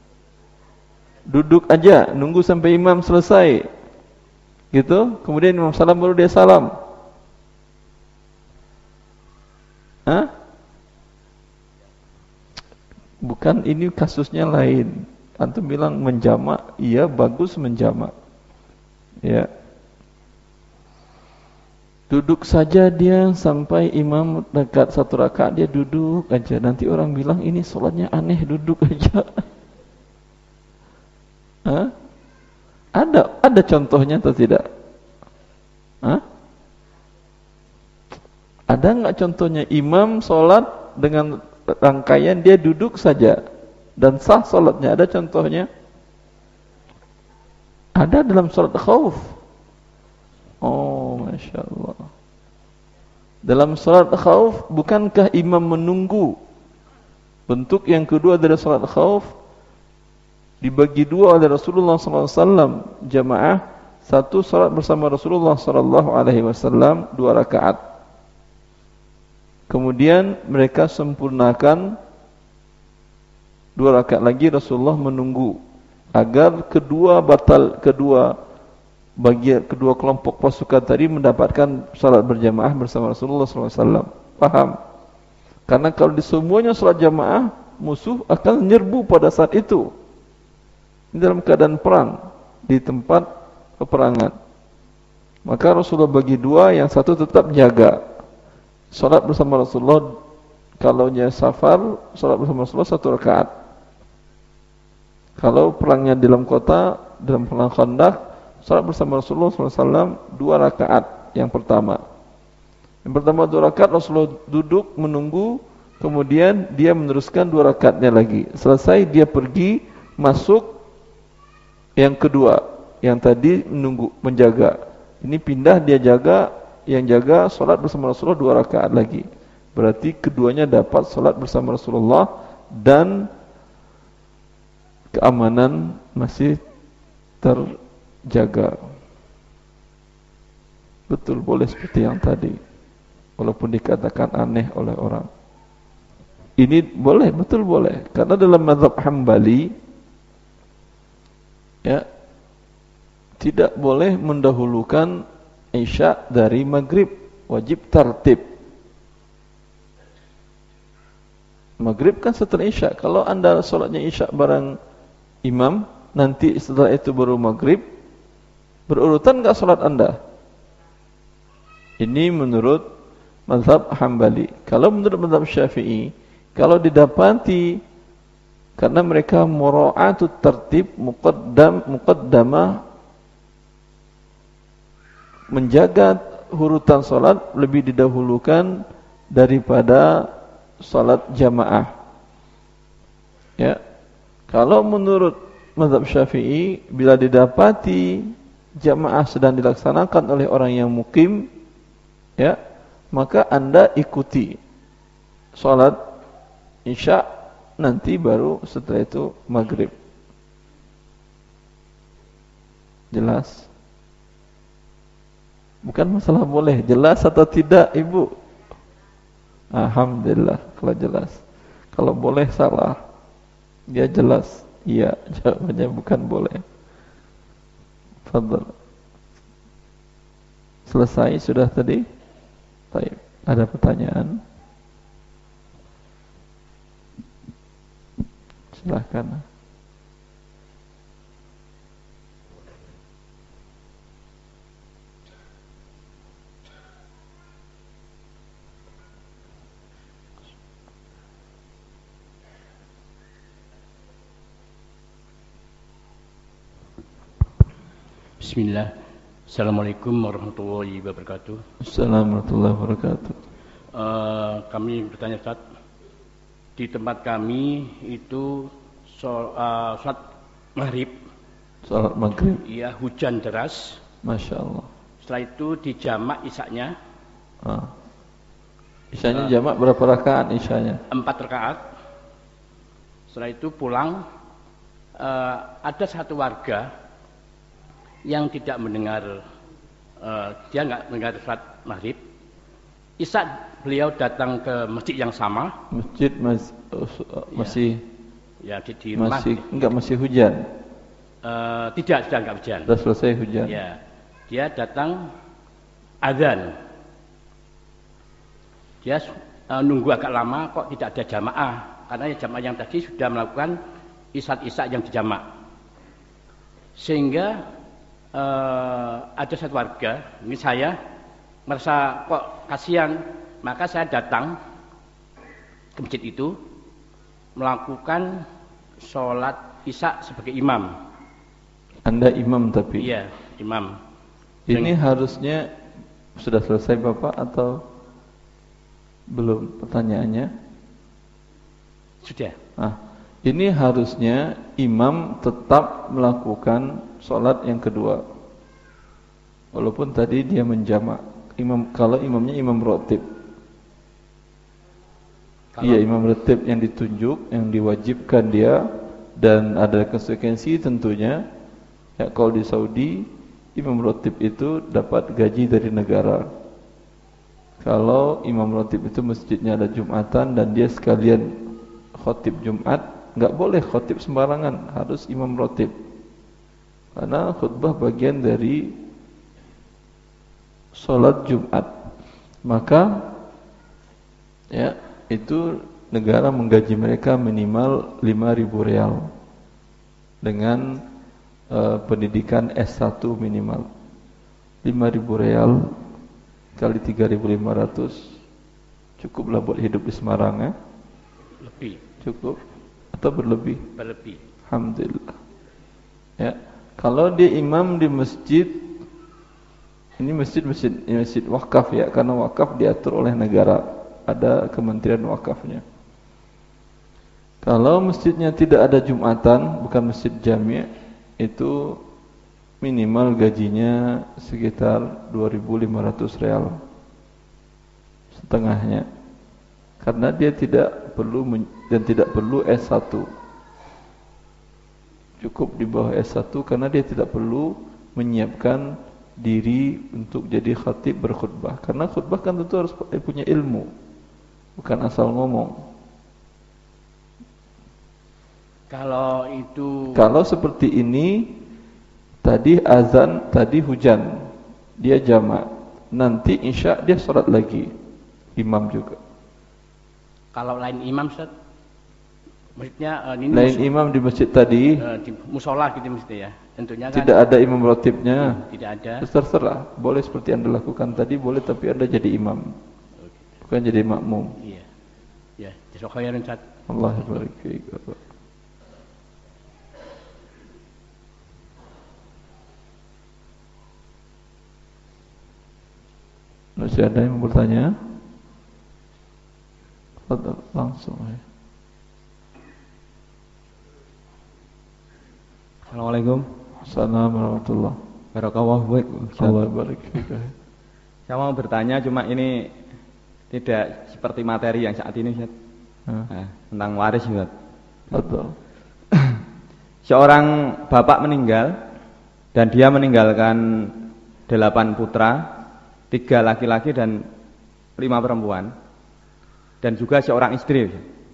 Duduk aja, nunggu sampai imam selesai. Gitu, kemudian imam salam baru dia salam. Hah? Bukan, ini kasusnya lain. Antum bilang menjamak, iya bagus menjamak. Ya. Duduk saja dia sampai imam dekat satu rakaat, dia duduk aja. Nanti orang bilang ini sholatnya aneh, duduk aja. Hah? Ada ada contohnya atau tidak? Hah? Ada nggak contohnya imam sholat dengan rangkaian dia duduk saja dan sah sholatnya? Ada contohnya? Ada dalam sholat khauf. Oh, Masya Allah. Dalam sholat khauf, bukankah imam menunggu? Bentuk yang kedua dari sholat khauf dibagi dua oleh Rasulullah sallallahu alaihi wasallam jamaah. Satu sholat bersama Rasulullah sallallahu alaihi wasallam dua rakaat. Kemudian mereka sempurnakan dua rakaat lagi, Rasulullah menunggu agar kedua batal kedua bagi kedua kelompok pasukan tadi mendapatkan salat berjamaah bersama Rasulullah sallallahu alaihi wasallam. Paham? Karena kalau di semuanya salat jamaah, musuh akan menyerbu pada saat itu. Ini dalam keadaan perang di tempat peperangan. Maka Rasulullah bagi dua, yang satu tetap jaga. Salat bersama Rasulullah, kalau nya safar, salat bersama Rasulullah satu rakaat. Kalau perangnya di dalam kota, dalam perang Khandaq, salat bersama Rasulullah sallallahu alaihi wasallam dua rakaat yang pertama. Yang pertama dua rakaat, Rasulullah duduk menunggu, kemudian dia meneruskan dua rakaatnya lagi. Selesai dia pergi masuk yang kedua, yang tadi menunggu menjaga. Ini pindah dia jaga, yang jaga salat bersama Rasulullah dua rakaat lagi. Berarti keduanya dapat salat bersama Rasulullah dan keamanan masih terjaga. Betul, boleh seperti yang tadi. Walaupun dikatakan aneh oleh orang. Ini boleh, betul boleh. Karena dalam mazhab Hambali, ya, tidak boleh mendahulukan Isya dari Maghrib, wajib tartib. Maghrib kan setelah Isya. Kalau anda sholatnya Isya bareng imam, nanti setelah itu baru Maghrib, berurutan enggak sholat anda? Ini menurut mazhab Hambali. Kalau menurut mazhab Syafi'i, kalau didapati karena mereka mura'atut tertib, muqaddam muqaddamah, menjaga urutan salat lebih didahulukan daripada salat jamaah. Ya. Kalau menurut mazhab Syafi'i, bila didapati jamaah sedang dilaksanakan oleh orang yang mukim, ya, maka anda ikuti salat Isya, nanti baru setelah itu Maghrib. Jelas? Bukan masalah boleh, jelas atau tidak, Ibu? Alhamdulillah kalau jelas. Kalau boleh salah. Dia jelas. Iya, jawabannya bukan boleh. Fadhal. Selesai sudah tadi? Baik. Ada pertanyaan? Silakan. Bismillah. Assalamualaikum warahmatullahi wabarakatuh. Assalamualaikum warahmatullahi wabarakatuh. Uh, kami bertanya Ustaz, di tempat kami itu sol, uh, sholat maghrib. Sholat maghrib. Iya, hujan deras. Masya Allah. Setelah itu dijamak isaknya. Ah. Isyanya uh, jamak berapa rakaat isyanya? Empat rakaat. Setelah itu pulang. Uh, ada satu warga yang tidak mendengar, uh, dia nggak mendengar sholat maghrib. Isya beliau datang ke masjid yang sama. Masjid mas, uh, uh, masih, ya, di, di rumah. Masih enggak masih hujan? Uh, tidak, sudah enggak hujan. Sudah selesai hujan. Ya, dia datang azan. Dia uh, nunggu agak lama, kok tidak ada jamaah, karena ya jamaah yang tadi sudah melakukan isya-isya yang dijamak. Sehingga Uh, ada satu warga, ini saya merasa kok kasihan, maka saya datang ke masjid itu melakukan sholat isya sebagai imam. Anda imam tapi? Iya, imam. Ini Dan, harusnya sudah selesai Bapak atau belum pertanyaannya? Sudah. Ah, ini harusnya imam tetap melakukan sholat yang kedua, walaupun tadi dia menjamak. Imam, kalau imamnya imam rotib, iya imam rotib yang ditunjuk, yang diwajibkan dia, dan ada konsekuensi tentunya. Ya, kalau di Saudi imam rotib itu dapat gaji dari negara. Kalau imam rotib itu masjidnya ada Jumatan dan dia sekalian khotib Jumat, nggak boleh khotib sembarangan, harus imam rotib. Karena khutbah bagian dari sholat Jumat. Maka ya itu negara menggaji mereka minimal lima ribu real dengan uh, pendidikan S satu minimal. Lima ribu real kali tiga ribu lima ratus cukuplah buat hidup di Semarang, ya? Lebih. Cukup atau berlebih? Berlebih. Alhamdulillah. Ya. Kalau dia imam di masjid, ini masjid-masjid masjid wakaf ya, karena wakaf diatur oleh negara, ada kementerian wakafnya. Kalau masjidnya tidak ada Jumatan, bukan masjid jami', itu minimal gajinya sekitar dua ribu lima ratus real, setengahnya, karena dia tidak perlu dan tidak perlu S satu. Cukup di bawah S satu karena dia tidak perlu menyiapkan diri untuk jadi khatib berkhutbah. Karena khutbah kan tentu harus punya ilmu, bukan asal ngomong. Kalau itu, kalau seperti ini, tadi azan, tadi hujan, dia jamak, nanti isya dia sholat lagi, imam juga. Kalau lain imam, Ustaz, maksudnya uh, ini lain mus- imam di masjid tadi, uh, di musola gitu mesti ya, tentunya kan tidak ada imam rotibnya. Hmm, tidak ada. Terserah, boleh seperti Anda lakukan tadi, boleh, tapi Anda jadi imam, okay, bukan jadi makmum. Iya, ya, jazakallahu khairan Ustaz. Allah barik fiik. Masih ada yang bertanya? Langsung ya. Assalamualaikum. Assalamualaikum warahmatullahi wabarakatuh. Allah barik fiik. Saya mau bertanya, cuma ini tidak seperti materi yang saat ini, Ustaz. Nah, tentang waris, Ustaz. Betul. Seorang bapak meninggal dan dia meninggalkan delapan putra, tiga laki-laki dan lima perempuan, dan juga seorang istri.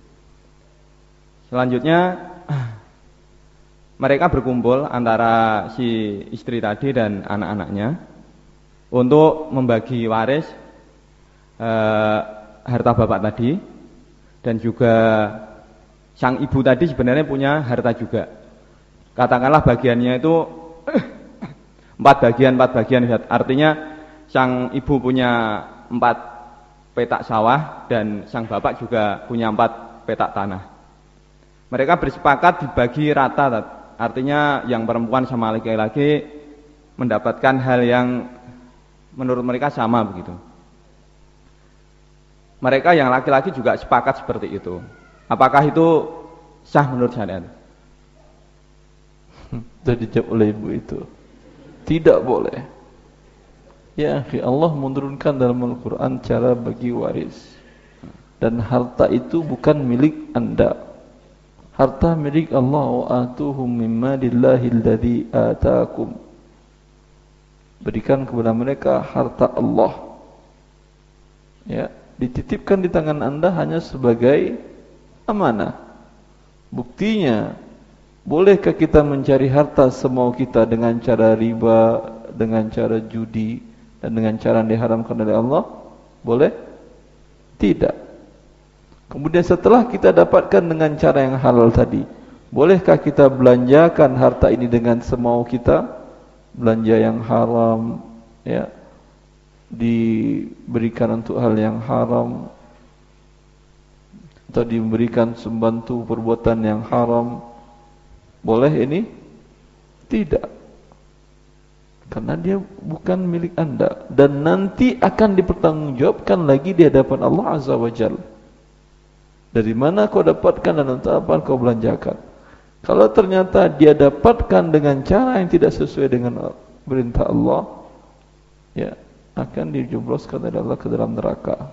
Selanjutnya mereka berkumpul antara si istri tadi dan anak-anaknya untuk membagi waris eh, harta bapak tadi, dan juga sang ibu tadi sebenarnya punya harta juga. Katakanlah bagiannya itu empat bagian, empat bagian. Artinya sang ibu punya empat petak sawah dan sang bapak juga punya empat petak tanah. Mereka bersepakat dibagi rata, artinya yang perempuan sama laki-laki mendapatkan hal yang menurut mereka sama begitu. Mereka yang laki-laki juga sepakat seperti itu. Apakah itu sah menurut syariat? Jadi dijawab oleh ibu itu, tidak boleh. Ya, Allah menurunkan dalam Al-Quran cara bagi waris. Dan harta itu bukan milik anda. Harta milik Allah. Wa atuhum mimma lillahi alladhi atakum. Berikan kepada mereka harta Allah. Ya, dititipkan di tangan anda hanya sebagai amanah. Buktinya, bolehkah kita mencari harta semau kita dengan cara riba, dengan cara judi, dan dengan cara yang diharamkan oleh Allah? Boleh? Tidak. Kemudian setelah kita dapatkan dengan cara yang halal tadi, bolehkah kita belanjakan harta ini dengan semau kita? Belanja yang haram, ya, diberikan untuk hal yang haram, atau diberikan membantu perbuatan yang haram, boleh ini? Tidak, karena dia bukan milik anda dan nanti akan dipertanggungjawabkan lagi di hadapan Allah Azza wa Jalla. Dari mana kau dapatkan dan untuk apa kau belanjakan? Kalau ternyata dia dapatkan dengan cara yang tidak sesuai dengan perintah Allah, ya, akan dijebloskan oleh Allah ke dalam neraka.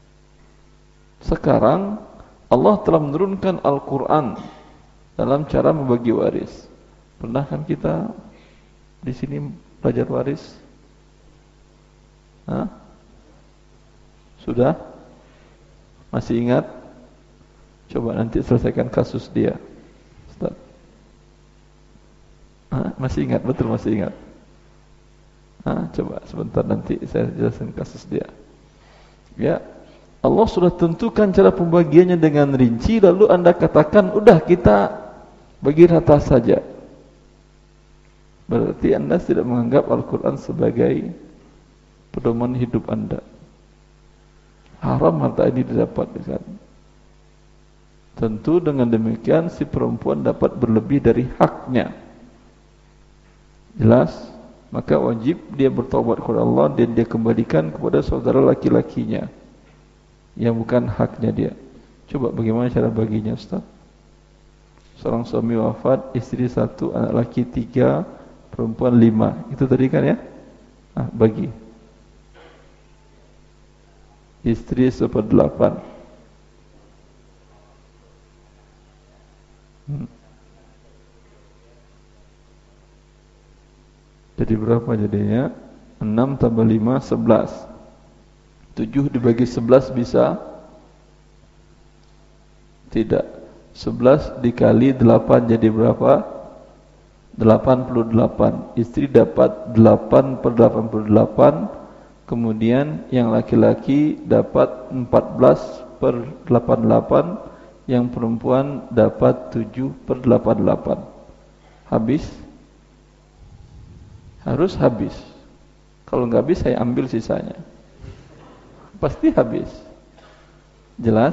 Sekarang Allah telah menurunkan Al-Quran dalam cara membagi waris. Pernah kan kita di sini belajar waris? Hah? Sudah? Masih ingat? Coba nanti selesaikan kasus dia. Ustaz. Hah? Masih ingat? Betul masih ingat? Hah? Coba sebentar nanti saya jelaskan kasus dia. Ya, Allah sudah tentukan cara pembagiannya dengan rinci, lalu anda katakan, udah kita bagi rata saja. Berarti anda tidak menganggap Al-Quran sebagai pedoman hidup anda. Haram harta ini didapatkan. Tentu dengan demikian si perempuan dapat berlebih dari haknya. Jelas? Maka wajib dia bertaubat kepada Allah dan dia kembalikan kepada saudara laki-lakinya yang bukan haknya dia. Coba bagaimana cara baginya, Ustaz? Seorang suami wafat, istri satu, anak laki tiga, perempuan lima. Itu tadi kan ya? Ah, bagi. Istri seperdelapan. Hmm. Jadi berapa jadinya? enam tambah lima, sebelas. tujuh dibagi sebelas bisa? Tidak. sebelas dikali delapan jadi berapa? delapan puluh delapan. Istri dapat delapan per delapan puluh delapan. Kemudian yang laki-laki dapat empat belas per delapan puluh delapan. Yang perempuan dapat tujuh per delapan puluh delapan. Habis? Harus habis. Kalau nggak habis saya ambil sisanya. Pasti habis. Jelas?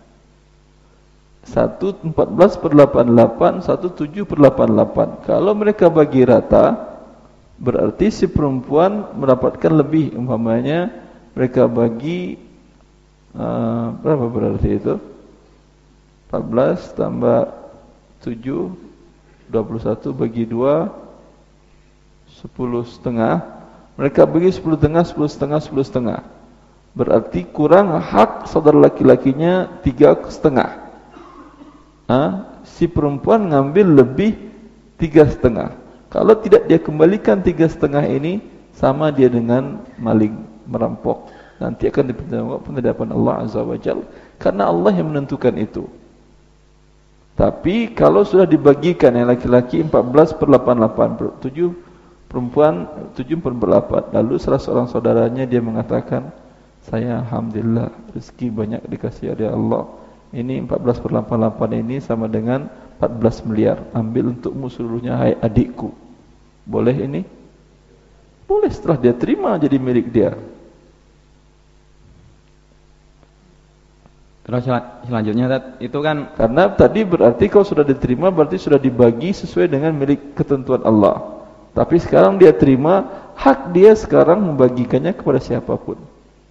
Satu empat belas per delapan puluh delapan, satu tujuh per delapan puluh delapan. Kalau mereka bagi rata, berarti si perempuan mendapatkan lebih. Umpamanya mereka bagi uh, berapa berarti itu? empat belas tambah tujuh, dua puluh satu bagi dua, sepuluh setengah. Mereka bagi sepuluh setengah, sepuluh setengah, sepuluh setengah. Berarti kurang hak saudara laki-lakinya tiga setengah. Nah, si perempuan ngambil lebih tiga setengah. Kalau tidak dia kembalikan tiga setengah ini, sama dia dengan maling, merampok. Nanti akan dipertanggungjawabkan di hadapan Allah Azza wa Jalla. Karena Allah yang menentukan itu. Tapi kalau sudah dibagikan yang laki-laki empat belas per delapan puluh delapan, tujuh perempuan tujuh per delapan. Lalu salah seorang saudaranya dia mengatakan, saya alhamdulillah rezeki banyak dikasih oleh Allah. Ini empat belas per delapan puluh delapan ini sama dengan empat belas miliar. Ambil untukmu seluruhnya, hai adikku. Boleh ini? Boleh setelah dia terima jadi milik dia. Terus selanjutnya itu kan karena tadi berarti kalau sudah diterima berarti sudah dibagi sesuai dengan milik ketentuan Allah. Tapi sekarang dia terima, hak dia sekarang membagikannya kepada siapapun.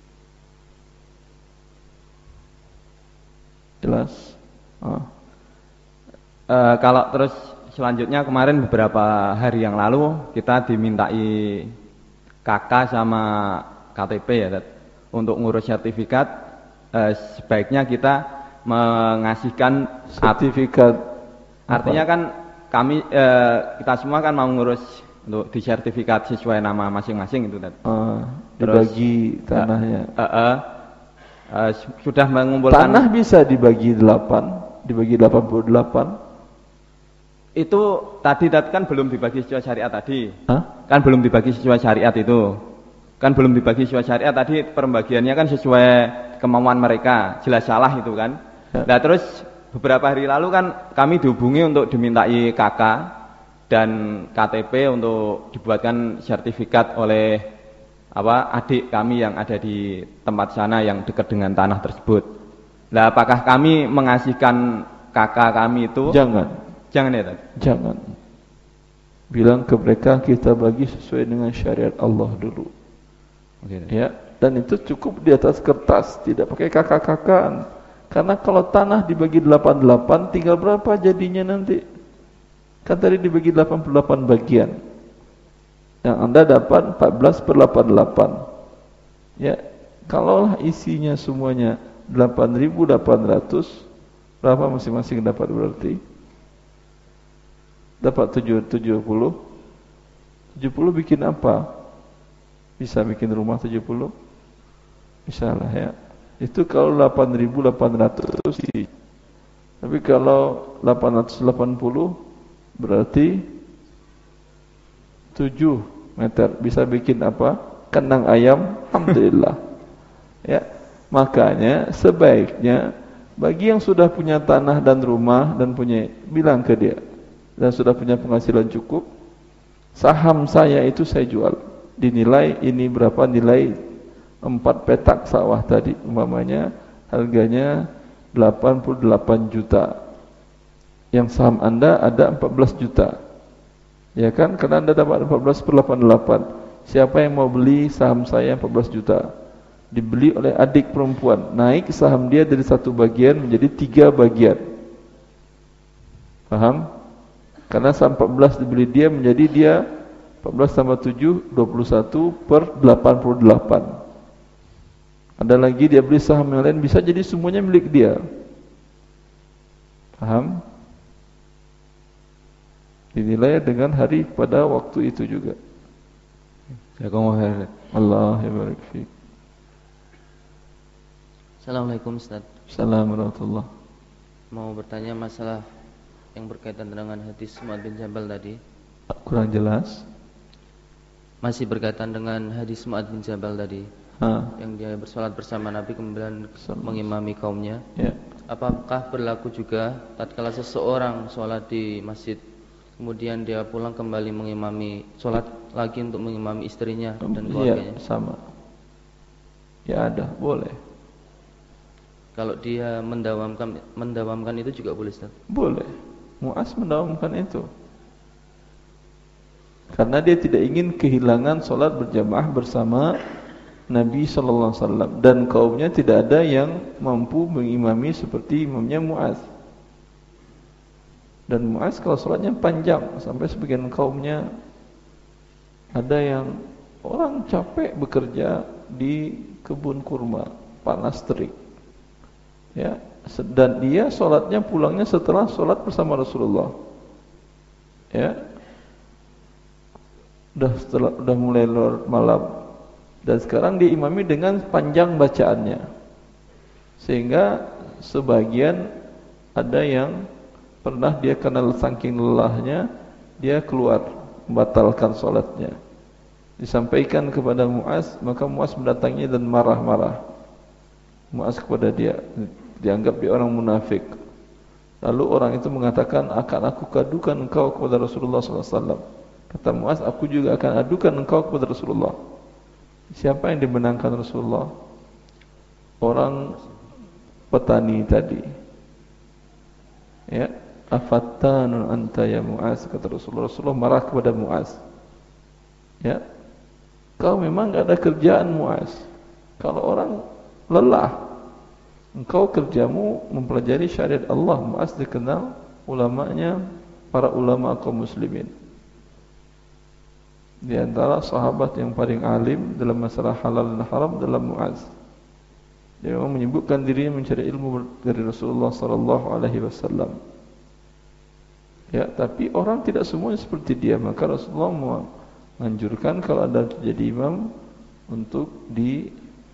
Jelas? Oh. Uh, kalau terus selanjutnya kemarin beberapa hari yang lalu kita dimintai K K sama K T P ya, Tat, untuk ngurus sertifikat. Uh, sebaiknya kita mengasihkan sertifikat. Artinya apa? Kan kami uh, kita semua kan mau ngurus untuk disertifikat sesuai nama masing-masing itu. Uh, dibagi terus, tanahnya. Uh, uh, uh, uh, sudah mengumpulkan. Tanah bisa dibagi delapan, dibagi delapan puluh delapan. Itu tadi kan belum dibagi sesuai syariat tadi. Hah? Kan belum dibagi sesuai syariat itu. Kan belum dibagi sesuai syariat tadi, pembagiannya kan sesuai kemauan mereka, jelas salah itu kan. Ya. Nah terus beberapa hari lalu kan kami dihubungi untuk dimintai K K dan K T P untuk dibuatkan sertifikat oleh apa adik kami yang ada di tempat sana yang dekat dengan tanah tersebut. Nah apakah kami mengasihkan K K kami itu? Jangan. Jangan ya Tad? Jangan. Bilang ke mereka kita bagi sesuai dengan syariat Allah dulu. Okay. Ya, dan itu cukup di atas kertas, tidak pakai kakak-kakaan. Karena kalau tanah dibagi delapan puluh delapan, tinggal berapa jadinya nanti? Kan tadi dibagi delapan puluh delapan bagian. Yang Anda dapat empat belas per delapan puluh delapan. Ya, kalau isinya semuanya delapan ribu delapan ratus, berapa masing-masing dapat berarti? Dapat tujuh puluh. tujuh puluh bikin apa? Bisa bikin rumah tujuh puluh? Bisa lah ya. Itu kalau delapan ribu delapan ratus. Tapi kalau delapan ratus delapan puluh berarti tujuh meter. Bisa bikin apa? Kandang ayam. Alhamdulillah. Ya. Makanya sebaiknya bagi yang sudah punya tanah dan rumah dan punya, bilang ke dia, dan sudah punya penghasilan cukup, saham saya itu saya jual. Dinilai ini berapa, nilai empat petak sawah tadi umpamanya harganya delapan puluh delapan juta. Yang saham Anda ada empat belas juta. Ya kan? Karena Anda dapat empat belas per delapan puluh delapan. Siapa yang mau beli saham saya empat belas juta? Dibeli oleh adik perempuan. Naik saham dia dari satu bagian menjadi tiga bagian. Paham? Karena saham empat belas dibeli dia menjadi dia empat belas tambah tujuh, dua puluh satu per delapan puluh delapan. Ada lagi dia beli saham yang lain, bisa jadi semuanya milik dia. Paham? Dinilai dengan hari pada waktu itu juga. Allah ya barik fiik. Assalamualaikum Ustaz. Assalamualaikum. Mau bertanya masalah yang berkaitan dengan hadis Mu'adz bin Jabal tadi. Kurang jelas. Masih berkaitan dengan hadis Mu'adz bin Jabal tadi, ha. Yang dia bersolat bersama Nabi kemudian Salam. mengimami kaumnya, ya. Apakah berlaku juga tatkala seseorang sholat di masjid kemudian dia pulang kembali mengimami, sholat lagi untuk mengimami istrinya dan keluarganya? Ya, sama. Ya ada, boleh. Kalau dia mendawamkan mendawamkan itu juga boleh, Ustaz? Boleh. Mu'adz mendawamkan itu. Karena dia tidak ingin kehilangan solat berjamaah bersama Nabi sallallahu alaihi wasallam, dan kaumnya tidak ada yang mampu mengimami seperti imamnya Mu'adz. Dan Mu'adz kalau solatnya panjang sampai sebagian kaumnya ada yang orang capek bekerja di kebun kurma, panas terik. Ya, dan dia solatnya pulangnya setelah solat bersama Rasulullah. Ya. Udah setelah udah mulai malam dan sekarang diimami dengan panjang bacaannya, sehingga sebagian ada yang pernah dia karena saking lelahnya dia keluar membatalkan sholatnya. Disampaikan kepada Mu'adz, maka Mu'adz mendatanginya dan marah-marah. Mu'adz kepada dia, dianggap dia orang munafik. Lalu orang itu mengatakan, akan aku kadukan engkau kepada Rasulullah sallallahu alaihi wasallam. Kata Muaz, aku juga akan adukan engkau kepada Rasulullah. Siapa yang dimenangkan Rasulullah? Orang petani tadi. Ya, afattanun anta ya Muaz, kata Rasulullah. Rasulullah marah kepada Muaz. Ya, kau memang enggak ada kerjaan Muaz. Kalau orang lelah, engkau kerjamu mempelajari syariat Allah. Muaz dikenal ulamanya para ulama kaum muslimin. Di antara sahabat yang paling alim dalam masalah halal dan haram adalah Muaz. Dia memang menyebutkan dirinya mencari ilmu dari Rasulullah sallallahu alaihi wasallam. Ya, tapi orang tidak semuanya seperti dia. Maka Rasulullah menganjurkan kalau ada jadi imam untuk di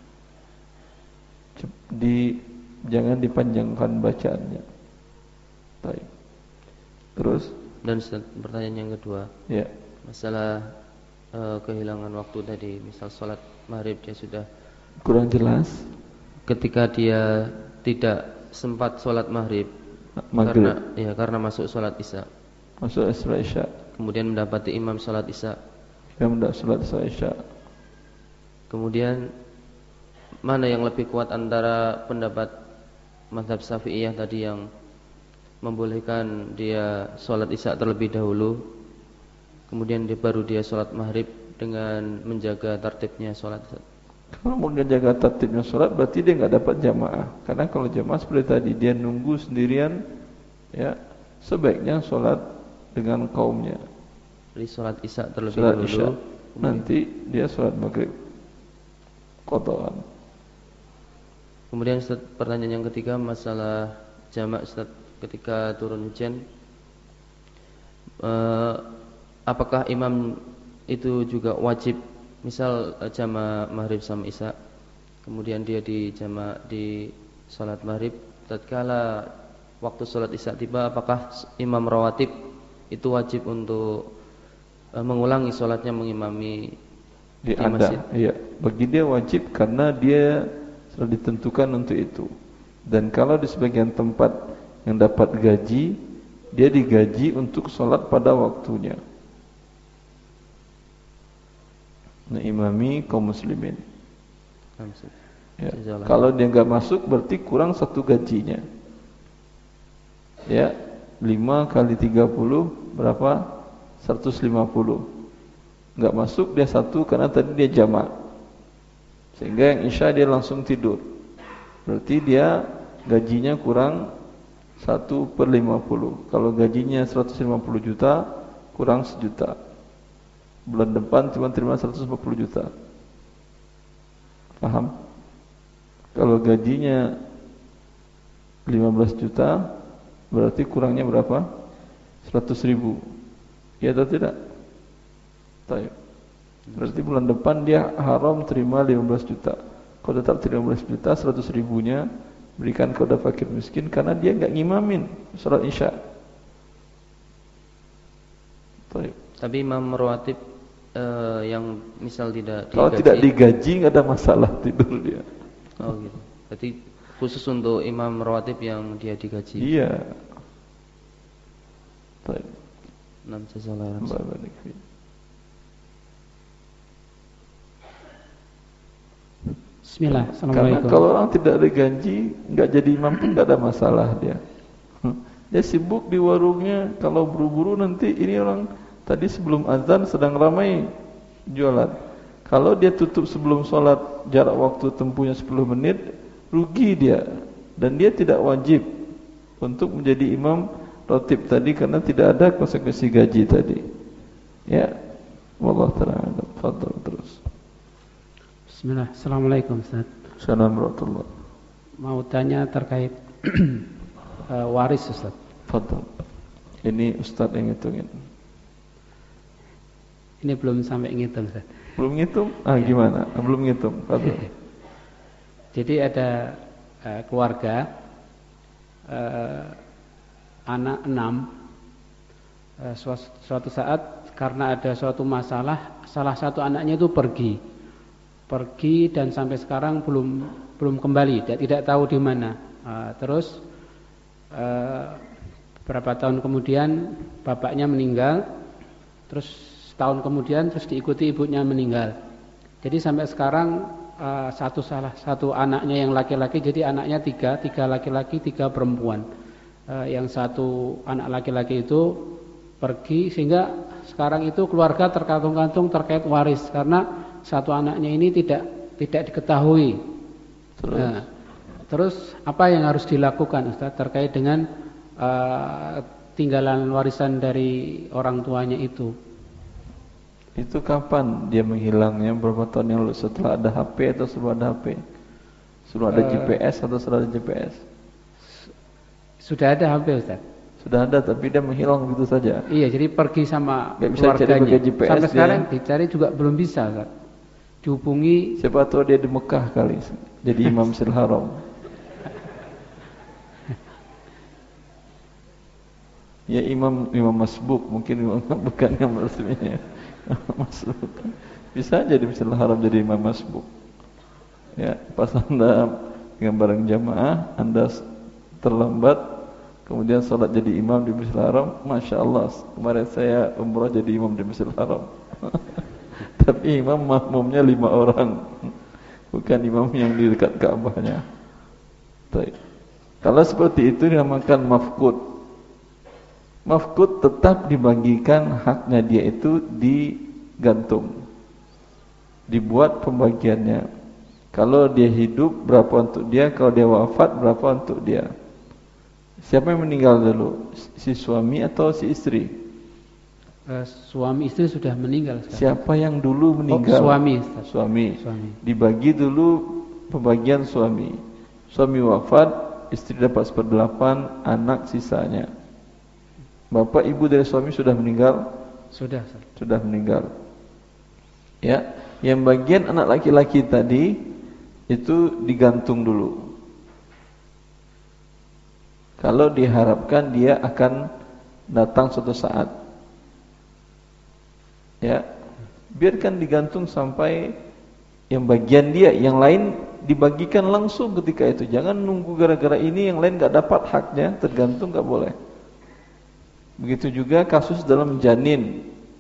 di jangan dipanjangkan bacaannya. Baik. Terus dan pertanyaan yang kedua. Ya. Masalah uh, kehilangan waktu tadi, misal sholat maghrib dia sudah kurang jelas. Ketika dia tidak sempat sholat maghrib, maghrib. karena ya karena masuk sholat isya. Masuk sholat isya. Kemudian mendapati imam sholat isya. Imam mendapat sholat isya. Kemudian mana yang lebih kuat antara pendapat mazhab Syafi'iyah tadi yang membolehkan dia sholat isya terlebih dahulu, kemudian dia baru dia sholat maghrib dengan menjaga tertibnya sholat. Kalau mau menjaga tertibnya sholat berarti dia nggak dapat jamaah. Karena kalau jamaah seperti tadi dia nunggu sendirian, ya sebaiknya sholat dengan kaumnya. Jadi sholat isya terlebih sholat dahulu. Isya, nanti dia sholat maghrib qadaan. Kemudian Ustaz, pertanyaan yang ketiga masalah jamak Ustaz, ketika turun hujan, eh, apakah imam itu juga wajib, misal jamak maghrib sama isya, kemudian dia di jamak di salat maghrib, tatkala waktu salat isya tiba, apakah imam rawatib itu wajib untuk eh, mengulangi salatnya mengimami di, di anda, masjid? Iya, bagi dia wajib karena dia sudah ditentukan untuk itu. Dan kalau di sebagian tempat yang dapat gaji, dia digaji untuk sholat pada waktunya. Nah, imami kaum muslimin. Ya. Kalau dia enggak masuk berarti kurang satu gajinya. Ya, lima kali tiga puluh berapa? seratus lima puluh. Enggak masuk dia satu karena tadi dia jamak. Sehingga yang isya dia langsung tidur. Berarti dia gajinya kurang satu per lima puluh. Kalau gajinya seratus lima puluh juta, kurang sejuta. Bulan depan cuma terima seratus lima puluh juta. Paham? Kalau gajinya lima belas juta, berarti kurangnya berapa? seratus ribu. Ya atau tidak? Baik. Berarti bulan depan dia haram terima lima belas juta. Kalau tetap terima lima belas juta, seratus ribunya berikan kepada fakir miskin karena dia enggak ngimamin salat isya. Baik. Tapi imam rawatib uh, yang misal tidak digaji, kalau tidak digaji enggak ada masalah tidur dia. Oh gitu. Berarti khusus untuk imam rawatib yang dia digaji. Iya. Baik. Nam jazakallahu khairan. Bismillah. Assalamualaikum. Karena kalau orang tidak ada gaji, enggak jadi imam pun enggak ada masalah dia. Dia sibuk di warungnya, kalau buru-buru nanti ini orang tadi sebelum azan sedang ramai jualan. Kalau dia tutup sebelum sholat, jarak waktu tempuhnya sepuluh menit, rugi dia. Dan dia tidak wajib untuk menjadi imam ratib tadi karena tidak ada konsekuensi gaji tadi. Ya. Wallahu ta'ala. Fadhal terus. Bismillah. Assalamualaikum Ustaz. Assalamualaikum. Mau tanya terkait uh, waris Ustaz. Fadhal. Ini Ustaz yang hitungin. Ini belum sampai ngitung Ustaz. Belum ngitung? Ah ya. Gimana? Belum ngitung. Fadhal. Jadi ada uh, keluarga uh, anak enam, uh, suatu, suatu saat karena ada suatu masalah, salah satu anaknya itu pergi. Pergi dan sampai sekarang belum belum kembali, tidak, tidak tahu di mana. Uh, terus uh, beberapa tahun kemudian bapaknya meninggal, terus setahun kemudian terus diikuti ibunya meninggal. Jadi sampai sekarang uh, satu salah satu anaknya yang laki-laki, jadi anaknya tiga, tiga laki-laki, tiga perempuan. Uh, yang satu anak laki-laki itu pergi, sehingga sekarang itu keluarga tergantung-gantung terkait waris karena satu anaknya ini tidak tidak diketahui. Terus, nah, terus apa yang harus dilakukan, Ustaz, terkait dengan uh, tinggalan warisan dari orang tuanya itu? Itu kapan dia menghilangnya? Berapa tahun yang lalu? Setelah ada H P atau sebelum ada H P? Sebelum ada uh, G P S atau setelah ada G P S? Sudah ada H P, Ustaz. Sudah ada, tapi dia menghilang begitu saja. Iya, jadi pergi sama gak bisa cari pakai G P S. Sampai sekarang dia dicari juga belum bisa, Ustaz. Dihubungi. Siapa tahu dia di Mekah kali, jadi Imam Masjidil Haram. Ya imam imam masbuk, mungkin imam, bukan yang resminya. Masbuk. Bisa jadi Masjidil Haram jadi imam masbuk. Ya, pas Anda dengan bareng jamaah, Anda terlambat, kemudian sholat jadi imam di Masjidil Haram, Masya Allah, kemarin saya umrah jadi imam di Masjidil Haram. Tapi imam makmumnya lima orang, bukan imam yang di dekat Ka'bahnya. Kalau seperti itu dinamakan mafqud. Mafqud tetap dibagikan, haknya dia itu digantung, dibuat pembagiannya. Kalau dia hidup berapa untuk dia, kalau dia wafat berapa untuk dia. Siapa yang meninggal dulu? Si suami atau si istri? Uh, suami istri sudah meninggal sekarang. Siapa yang dulu meninggal? Oh, suami, suami. Suami. Dibagi dulu pembagian suami. Suami wafat, istri dapat seperdelapan, anak sisanya. Bapak ibu dari suami sudah meninggal? Sudah. Sudah meninggal. Ya, yang bagian anak laki-laki tadi itu digantung dulu. Kalau diharapkan dia akan datang suatu saat. Ya, biarkan digantung sampai yang bagian dia, yang lain dibagikan langsung ketika itu. Jangan nunggu gara-gara ini yang lain enggak dapat haknya, tergantung enggak boleh. Begitu juga kasus dalam janin.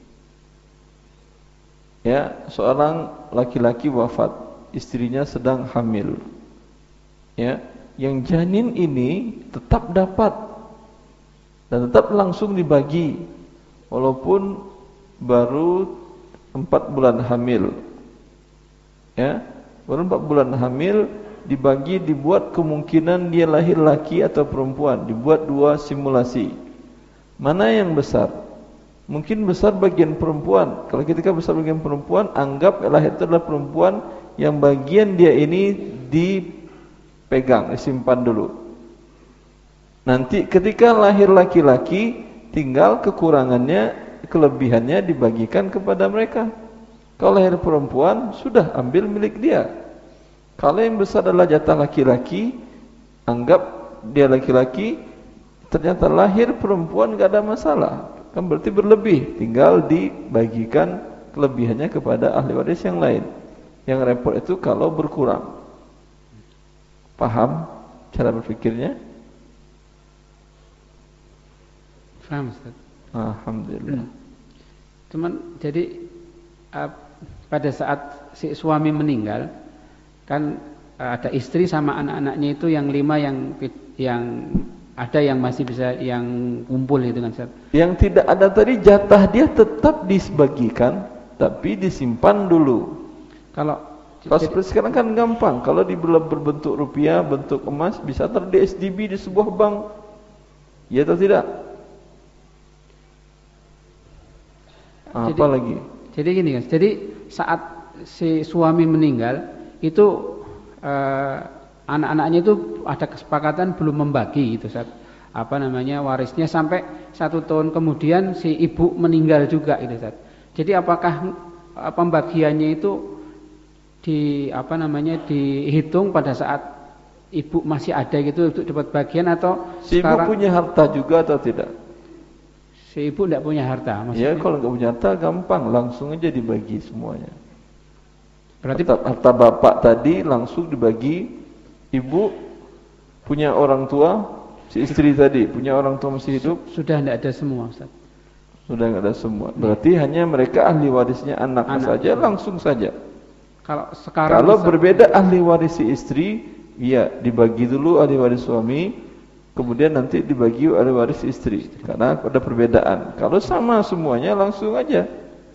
Ya, seorang laki-laki wafat, istrinya sedang hamil. Ya, yang janin ini tetap dapat dan tetap langsung dibagi walaupun baru empat bulan hamil. Ya, baru empat bulan hamil dibagi, dibuat kemungkinan dia lahir laki atau perempuan, dibuat dua simulasi. Mana yang besar? Mungkin besar bagian perempuan. Kalau ketika besar bagian perempuan, anggap lahir itu adalah perempuan, yang bagian dia ini dipegang, disimpan dulu. Nanti ketika lahir laki-laki, tinggal kekurangannya, kelebihannya dibagikan kepada mereka. Kalau lahir perempuan, sudah ambil milik dia. Kalau yang besar adalah jatah laki-laki, anggap dia laki-laki, ternyata lahir perempuan enggak ada masalah, kan berarti berlebih, tinggal dibagikan kelebihannya kepada ahli waris yang lain. Yang repot itu kalau berkurang. Paham cara berpikirnya? Paham, Ustaz. Alhamdulillah. Hmm. Cuman jadi uh, pada saat si suami meninggal, kan uh, ada istri sama anak-anaknya itu yang lima yang yang ada yang masih bisa yang kumpul itu kan, Ustaz. Yang tidak ada tadi jatah dia tetap dibagikan, tapi disimpan dulu. Kalau kalau seperti sekarang kan gampang. Kalau di berbentuk rupiah, bentuk emas, bisa taruh di S D B di sebuah bank. Ya atau tidak? Apa jadi, lagi? Jadi gini guys. Jadi saat si suami meninggal itu eh, anak-anaknya itu ada kesepakatan belum membagi itu, Ustaz. Apa namanya warisnya sampai satu tahun kemudian si ibu meninggal juga itu, Ustaz. Jadi apakah pembagiannya itu di apa namanya dihitung pada saat ibu masih ada gitu untuk dapat bagian, atau si ibu sekarang punya harta juga atau tidak? Si ibu tidak punya harta Ya maksudnya. kalau nggak punya harta gampang, langsung aja dibagi semuanya. Berarti harta, harta bapak tadi langsung dibagi, ibu punya orang tua, si istri tadi punya orang tua masih hidup? Sudah tidak ada semua, Ustaz. Sudah tidak ada semua. Berarti ya. hanya mereka ahli warisnya anak, anak saja, langsung saja. Kalau sekarang Kalau misal, berbeda ahli waris si istri, ya dibagi dulu ahli waris suami, kemudian nanti dibagi ahli waris istri. Karena ada perbedaan. Kalau sama semuanya langsung aja.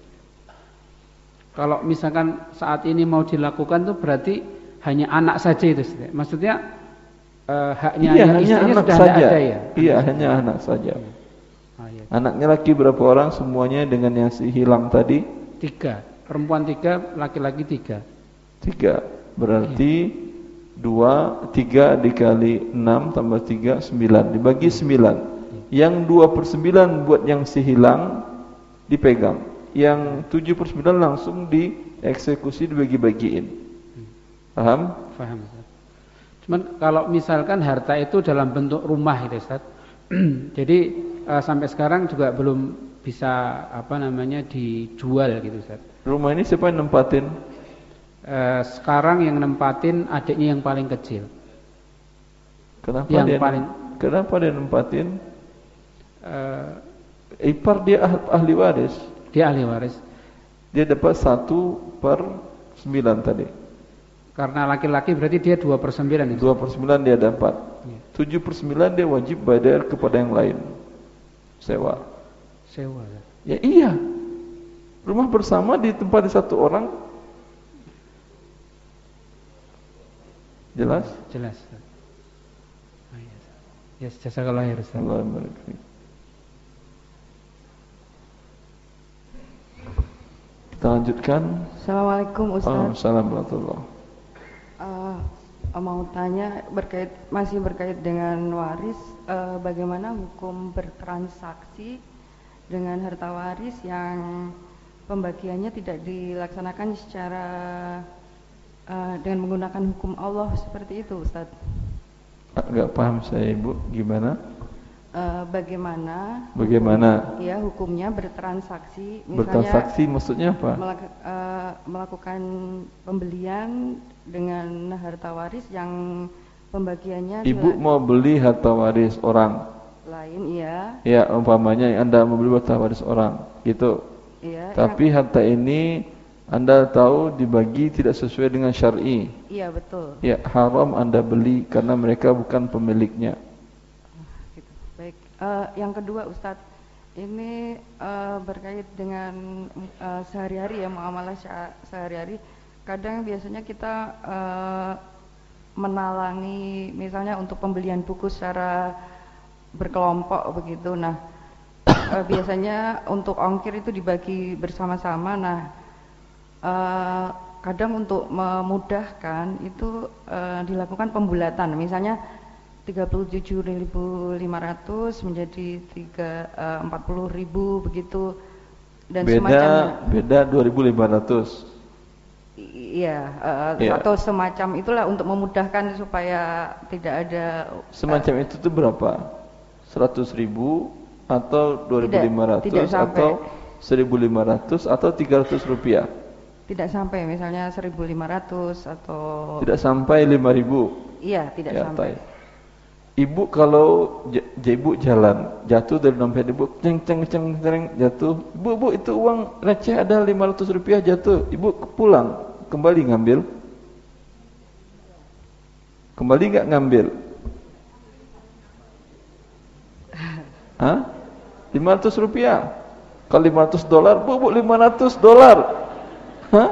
Kalau misalkan saat ini mau dilakukan tuh berarti hanya anak saja itu, maksudnya eh, haknya iya, hanya istrinya anak sudah saja. tidak ada ya? Iya, hanya anak saja. Ah, iya. Anaknya laki berapa orang? Semuanya dengan yang si hilang tadi? Tiga, perempuan tiga, laki-laki tiga. Tiga, berarti dua, tiga dikali enam tambah tiga, sembilan. Dibagi sembilan. Yang dua per sembilan buat yang si hilang dipegang. Yang tujuh per sembilan langsung dieksekusi, dibagi-bagiin. Paham? Paham, Ustaz. Cuman kalau misalkan harta itu dalam bentuk rumah itu, Ustaz. Jadi uh, sampai sekarang juga belum bisa apa namanya dijual gitu, Ustaz. Rumah ini siapa yang nempatin? Uh, sekarang yang nempatin adiknya yang paling kecil. Kenapa yang dia paling Kenapa dia nempatin? Uh, Ipar dia ah, ahli waris. Dia ahli waris. Dia dapat satu per sembilan tadi. Karena laki-laki berarti dia dua per sembilan. Dua per sembilan dia dapat. Ya. Tujuh per sembilan dia wajib bayar kepada yang lain. Sewa. Sewa. Ya iya. Rumah bersama di tempat di satu orang. Jelas? Jelas. Oh, iya. Ya, jazakallah khair, Ustaz. Allah barik. Kita lanjutkan. Assalamualaikum Ustaz. Waalaikumsalam warahmatullahi uh, Mau tanya berkait masih berkait dengan waris, uh, bagaimana hukum bertransaksi dengan harta waris yang pembagiannya tidak dilaksanakan secara uh, dengan menggunakan hukum Allah seperti itu, Ustaz? Enggak paham saya, Ibu. Gimana? Uh, bagaimana Bagaimana? Hukum, ya hukumnya bertransaksi, misalnya bertransaksi maksudnya apa? Melak, uh, melakukan pembelian dengan harta waris yang pembagiannya Ibu mau beli harta waris orang lain, iya. Ya, umpamanya Anda mau beli harta waris orang, gitu. Iya. Tapi yang, harta ini Anda tahu dibagi tidak sesuai dengan syar'i. Iya, betul. Ya, haram Anda beli karena mereka bukan pemiliknya. Baik, uh, yang kedua Ustadz, ini uh, berkait dengan uh, sehari-hari ya, muamalah sehari-hari. Kadang biasanya kita uh, menalangi misalnya untuk pembelian buku secara berkelompok begitu. Nah, uh, biasanya untuk ongkir itu dibagi bersama-sama. Nah, uh, kadang untuk memudahkan itu uh, dilakukan pembulatan, misalnya tiga puluh tujuh ribu lima ratus menjadi empat puluh ribu begitu, dan beda, semacamnya. Beda dua ribu lima ratus. Iya, uh, ya. Atau semacam itulah untuk memudahkan supaya tidak ada. Semacam uh, itu tuh berapa? seratus ribu atau dua ribu lima ratus atau seribu lima ratus atau tiga ratus rupiah? Tidak sampai, misalnya seribu lima ratus atau. Tidak sampai lima ribu. Iya, tidak ya, sampai. Tai. Ibu kalau ibu jalan jatuh dari dompet ibu, ceng ceng ceng ceng jatuh. Ibu, bu itu uang receh ada lima ratus rupiah jatuh. Ibu pulang kembali ngambil. Kembali nggak ngambil? Hah? lima ratus rupiah. Kalau lima ratus dolar, bu bu lima ratus dolar. Hah?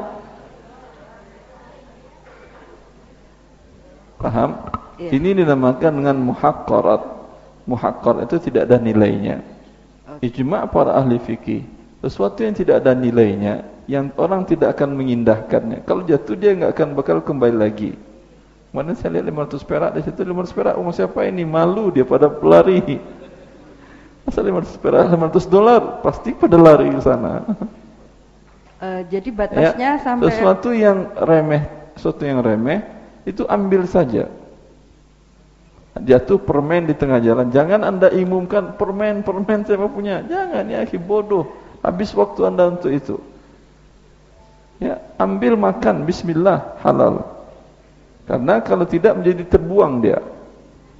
Paham? Ya. Ini dinamakan dengan muhaqqarat. Muhaqqar itu tidak ada nilainya. Ijma' para ahli fikih, sesuatu yang tidak ada nilainya, yang orang tidak akan mengindahkannya, kalau jatuh dia nggak akan bakal kembali lagi. Mana saya lihat lima ratus perak di situ, lima ratus perak, oh siapa ini? Malu dia pada pelari. Masa lima ratus perak, lima ratus dolar, pasti pada lari ke sana. Uh, jadi batasnya ya, sampai sesuatu yang remeh, sesuatu yang remeh itu ambil saja. Jatuh permen di tengah jalan, jangan Anda umumkan permen, permen siapa punya. Jangan, ya akhi, bodoh. Habis waktu Anda untuk itu. Ya, ambil makan, bismillah, halal. Karena kalau tidak menjadi terbuang dia.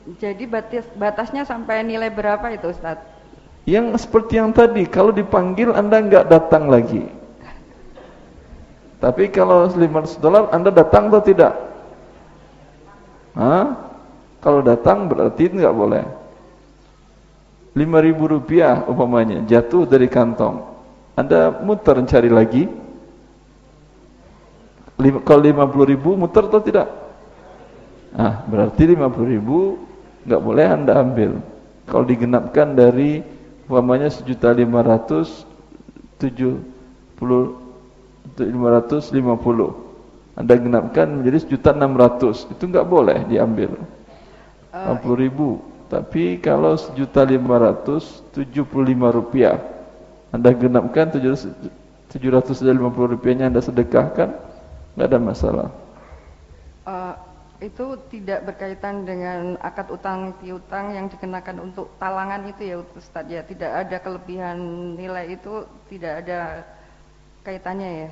Jadi batas, batasnya sampai nilai berapa itu Ustaz? Yang seperti yang tadi, kalau dipanggil Anda nggak datang lagi. Tapi kalau lima ratus dolar Anda datang atau tidak? Hah? Kalau datang berarti nggak boleh. lima ribu rupiah umpamanya jatuh dari kantong, Anda muter cari lagi. Lima, kalau lima puluh ribu muter atau tidak? Ah, berarti lima puluh ribu nggak boleh Anda ambil. Kalau digenapkan dari umpamanya sejuta lima ratus tujuh puluh lima ratus lima puluh, Anda genapkan menjadi sejuta enam ratus, itu nggak boleh diambil. Enam puluh ribu. Tapi kalau sejuta lima ratus tujuh puluh lima rupiah, Anda genapkan tujuh ratus lima puluh rupiahnya Anda sedekahkan, nggak ada masalah. Uh, itu tidak berkaitan dengan akad utang piutang yang dikenakan untuk talangan itu ya Ustaz ya, tidak ada kelebihan nilai itu, tidak ada kaitannya ya.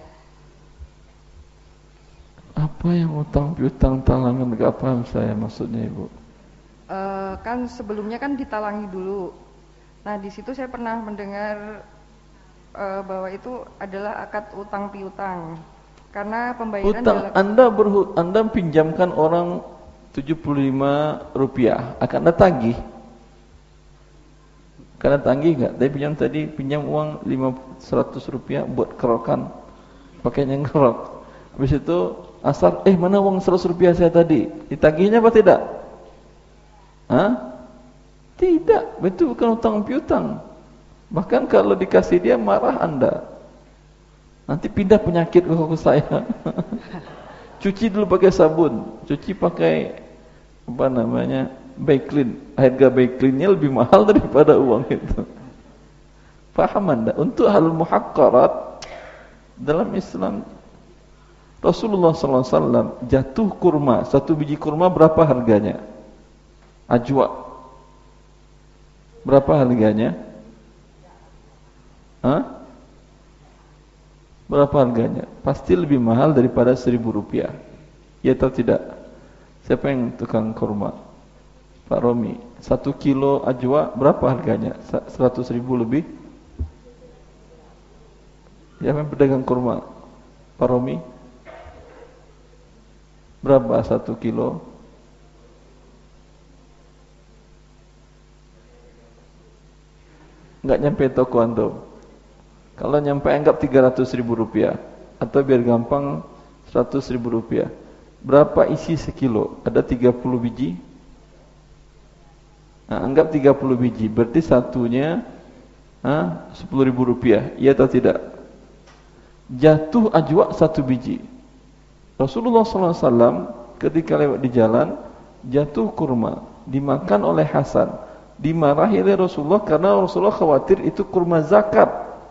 Apa yang utang piutang talangan, nggak paham saya maksudnya Ibu. Uh, kan sebelumnya kan ditalangi dulu. Nah di situ saya pernah mendengar uh, bahwa itu adalah akad utang piutang karena pembayaran utang adalah... Anda berhut, Anda pinjamkan orang tujuh puluh lima rupiah, akan Anda tagih. Karena tagih nggak? Tapi pinjam tadi pinjam uang lima seratus rupiah buat kerokan, pakainya ngerok. Habis itu asar, eh mana uang seratus rupiah saya tadi? Ditagihnya apa tidak? Hah? Tidak, itu bukan utang piutang. Bahkan kalau dikasih dia marah Anda. Nanti pindah penyakit ke saya. Cuci dulu pakai sabun, cuci pakai apa namanya? Baiklin. Harga Baiklinnya lebih mahal daripada uang itu. Paham Anda? Untuk hal muhaqqarat dalam Islam, Rasulullah sallallahu alaihi wasallam jatuh kurma, satu biji kurma berapa harganya? Ajwa berapa harganya? Hah? Berapa harganya? Pasti lebih mahal daripada seribu rupiah. Ya atau tidak? Siapa yang tukang kurma? Pak Romi. Satu kilo ajwa berapa harganya? Seratus ribu lebih? Siapa yang pedagang kurma? Pak Romi. Berapa satu kilo? Enggak nyampe toko antum. Kalau nyampe anggap tiga ratus ribu rupiah, atau biar gampang seratus ribu rupiah. Berapa isi sekilo? Ada tiga puluh biji. Nah, anggap tiga puluh biji, berarti satunya ah, sepuluh ribu rupiah. Iya atau tidak? Jatuh ajwa satu biji. Rasulullah sallallahu alaihi wasallam ketika lewat di jalan, jatuh kurma, dimakan oleh Hasan. Dimarahi oleh Rasulullah karena Rasulullah khawatir itu kurma zakat.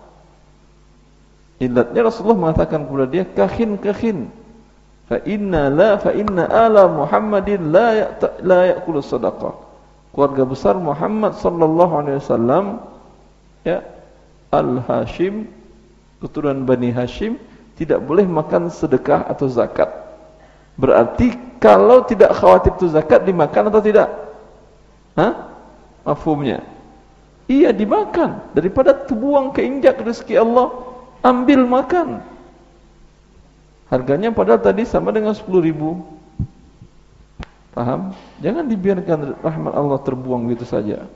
Ilatnya Rasulullah mengatakan kepada dia, kahin kahin, fa inna la fa inna ala Muhammadin la ya la ya'kulu sadaqah. Keluarga besar Muhammad sallallahu alaihi wasallam, ya, Al-Hashim, keturunan Bani Hashim, tidak boleh makan sedekah atau zakat. Berarti kalau tidak khawatir itu zakat, dimakan atau tidak? Hah? Mafhumnya? Iya, dimakan. Daripada terbuang keinjak rezeki Allah, ambil makan. Harganya padahal tadi sama dengan sepuluh ribu. Paham? Jangan dibiarkan rahmat Allah terbuang gitu saja.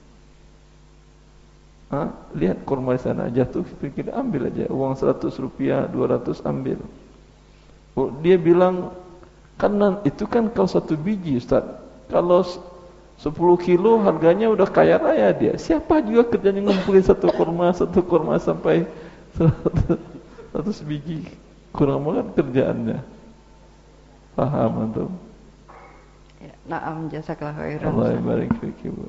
Hah? Lihat kurma di sana jatuh, pikir ambil aja. Uang seratus rupiah, dua ratus ambil. Oh, dia bilang, karena itu kan kalau satu biji Ustaz. Kalau sepuluh kilo harganya udah kaya raya dia. Siapa juga kerjanya ngumpulin satu kurma, satu kurma sampai seratus biji. Kurang banget kerjaannya. Paham antum? Ya, na'am, jazakallahu khairan. Allah barik fiki, Bu.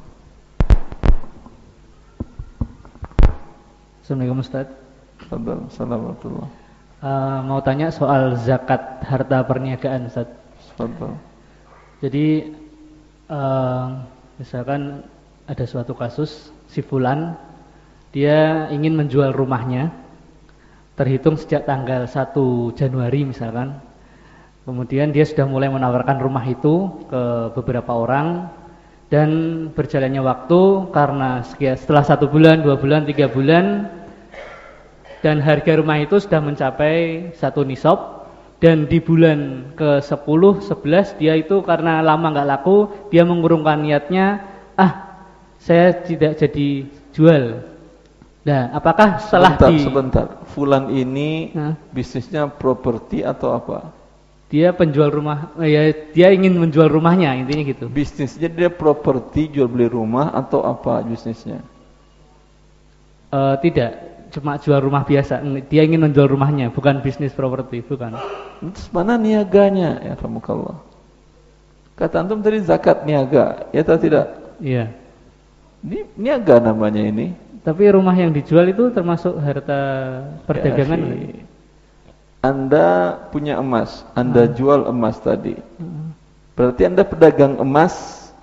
Assalamualaikum Ustaz. Assalamualaikum. Uh, mau tanya soal zakat harta perniagaan Ustaz. Assalamualaikum. Jadi uh, misalkan ada suatu kasus si fulan dia ingin menjual rumahnya terhitung sejak tanggal satu Januari misalkan. Kemudian dia sudah mulai menawarkan rumah itu ke beberapa orang, dan berjalannya waktu karena setelah satu bulan, dua bulan, tiga bulan, dan harga rumah itu sudah mencapai satu nisab, dan di bulan ke sepuluh, sebelas dia itu karena lama nggak laku, dia mengurungkan niatnya, ah saya tidak jadi jual. Nah, apakah setelah sebentar, di sebentar, Fulan ini Hah? bisnisnya properti atau apa? Dia penjual rumah, ya dia ingin menjual rumahnya, intinya gitu. Bisnisnya dia properti, jual beli rumah atau apa bisnisnya? Uh, tidak, cuma jual rumah biasa. Dia ingin menjual rumahnya, bukan bisnis properti, bukan. Terus mana niaganya? Ya rahmukallah. Kata antum tadi zakat niaga, ya atau tidak? Iya. Ini niaga namanya ini. Tapi rumah yang dijual itu termasuk harta perdagangan. Ya, Anda punya emas, Anda hmm. jual emas tadi. Hmm. Berarti Anda pedagang emas?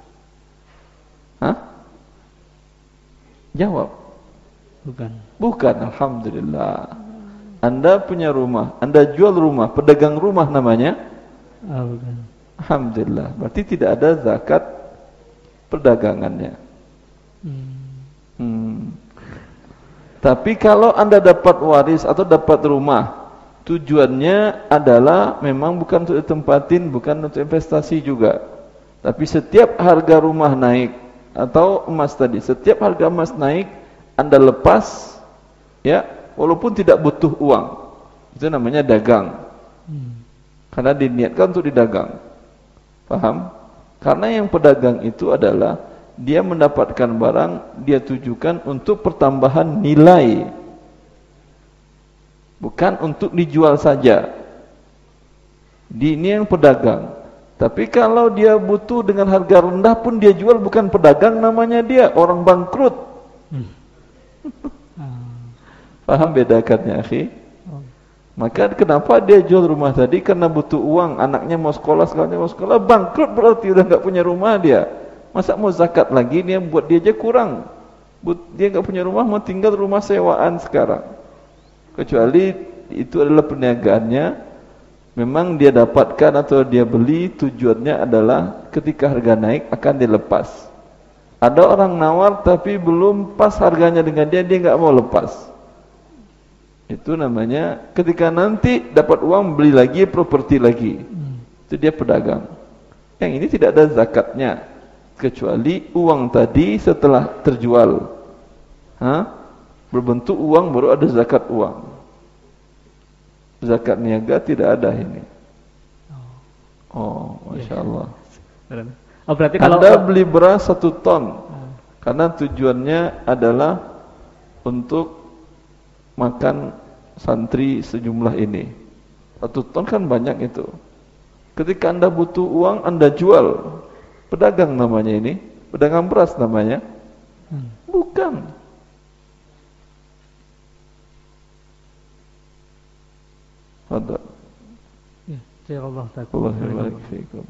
Hah? Jawab. Bukan. Bukan, alhamdulillah. Anda punya rumah, Anda jual rumah, pedagang rumah namanya? Oh, bukan. Alhamdulillah. Berarti tidak ada zakat perdagangannya. Hmm. Hmm. Tapi kalau Anda dapat waris atau dapat rumah, tujuannya adalah memang bukan untuk ditempatin, bukan untuk investasi juga. Tapi setiap harga rumah naik atau emas tadi, setiap harga emas naik, Anda lepas, ya, walaupun tidak butuh uang. Itu namanya dagang. Hmm. Karena diniatkan untuk didagang. Paham? Karena yang pedagang itu adalah dia mendapatkan barang, dia tujukan untuk pertambahan nilai. Bukan untuk dijual saja. Di ini yang pedagang. Tapi kalau dia butuh dengan harga rendah pun dia jual, bukan pedagang namanya dia, orang bangkrut. Hmm. Paham bedakannya, akhi? Oh. Maka kenapa dia jual rumah tadi? Karena butuh uang, anaknya mau sekolah, sekolahnya mau sekolah, bangkrut berarti udah enggak punya rumah dia. Masa mau zakat lagi, dia buat dia aja kurang. Dia enggak punya rumah, mau tinggal rumah sewaan sekarang. Kecuali itu adalah perniagaannya, memang dia dapatkan atau dia beli, tujuannya adalah ketika harga naik akan dilepas. Ada orang nawar tapi belum pas harganya dengan dia, dia enggak mau lepas. Itu namanya ketika nanti dapat uang beli lagi, properti lagi. Itu dia pedagang. Yang ini tidak ada zakatnya, kecuali uang tadi setelah terjual, Hah? berbentuk uang baru ada zakat uang. Zakat niaga tidak ada ini. Oh, masya Allah. Oh, berarti kalau Anda beli beras satu ton, karena tujuannya adalah untuk makan santri sejumlah ini. Satu ton kan banyak itu. Ketika Anda butuh uang, Anda jual. Pedagang namanya ini, pedagang beras namanya. Bukan. Ada. Ya, Allah Assalamualaikum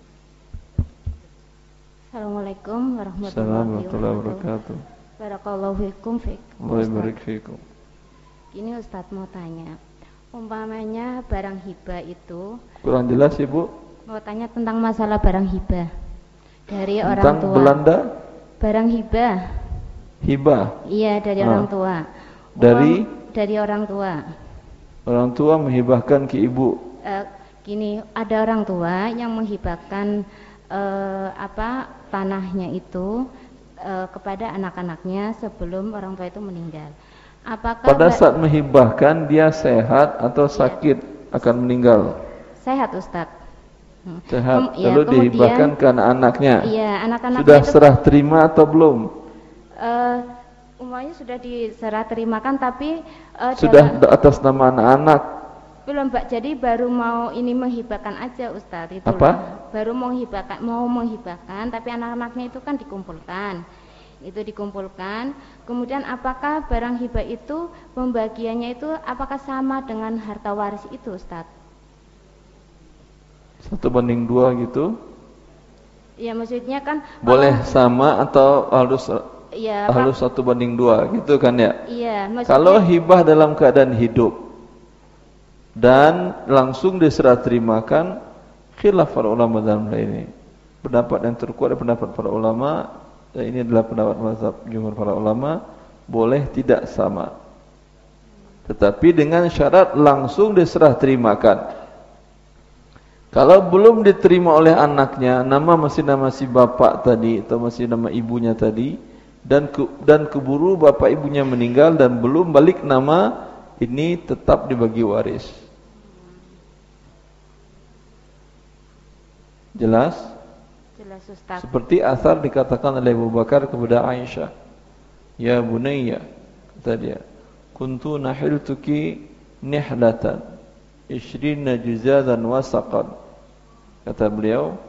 warahmatullahi wabarakatuh. Barakallahu fikum fik. Allah barik fikum. Ini Ustaz mau tanya, umpamanya barang hibah itu kurang jelas Ibu. Mau tanya tentang masalah barang hibah dari tentang orang tua. Belanda? Barang hibah. Hibah. Iya, dari ah. orang tua. Dari? Uang, dari orang tua. Orang tua menghibahkan ke ibu. Uh, gini, ada orang tua yang menghibahkan uh, apa tanahnya itu uh, kepada anak-anaknya sebelum orang tua itu meninggal. Apakah pada saat menghibahkan dia sehat atau sakit iya. akan meninggal? Sehat, Ustadz. Sehat. Kem, ya, lalu dihibahkan ke anak-anaknya. Iya, anak-anaknya sudah itu, serah terima atau belum? Uh, Umumnya sudah diserah terimakan, tapi uh, sudah dalam, atas nama anak-anak. Belum, Mbak. Jadi baru mau ini menghibahkan aja, Ustadz. Itu apa? Loh. Baru mau menghibahkan, mau menghibahkan, tapi anak-anaknya itu kan dikumpulkan. Itu dikumpulkan. Kemudian apakah barang hibah itu pembagiannya itu apakah sama dengan harta waris itu, Ustadz? Satu banding dua gitu? Ya, maksudnya kan boleh sama atau harus ya, harus Pak, satu banding dua gitu kan ya? Iya, maksudnya kalau hibah dalam keadaan hidup dan langsung diserah terimakan, khilaf para ulama dalam hal ini. Pendapat yang terkuat adalah pendapat para ulama, dan ini adalah pendapat mazhab jumhur para ulama, boleh tidak sama. Tetapi dengan syarat langsung diserah terimakan. Kalau belum diterima oleh anaknya, nama masih nama si bapak tadi atau masih nama ibunya tadi, dan ke, dan keburu bapak ibunya meninggal dan belum balik nama, ini tetap dibagi waris. Jelas? Jelas Ustaz. Seperti asar dikatakan oleh Abu Bakar kepada Aisyah, ya bunayya, kata dia, kuntu nahiltuki nihlatan ishrina juzadan wasaqan. Kata beliau,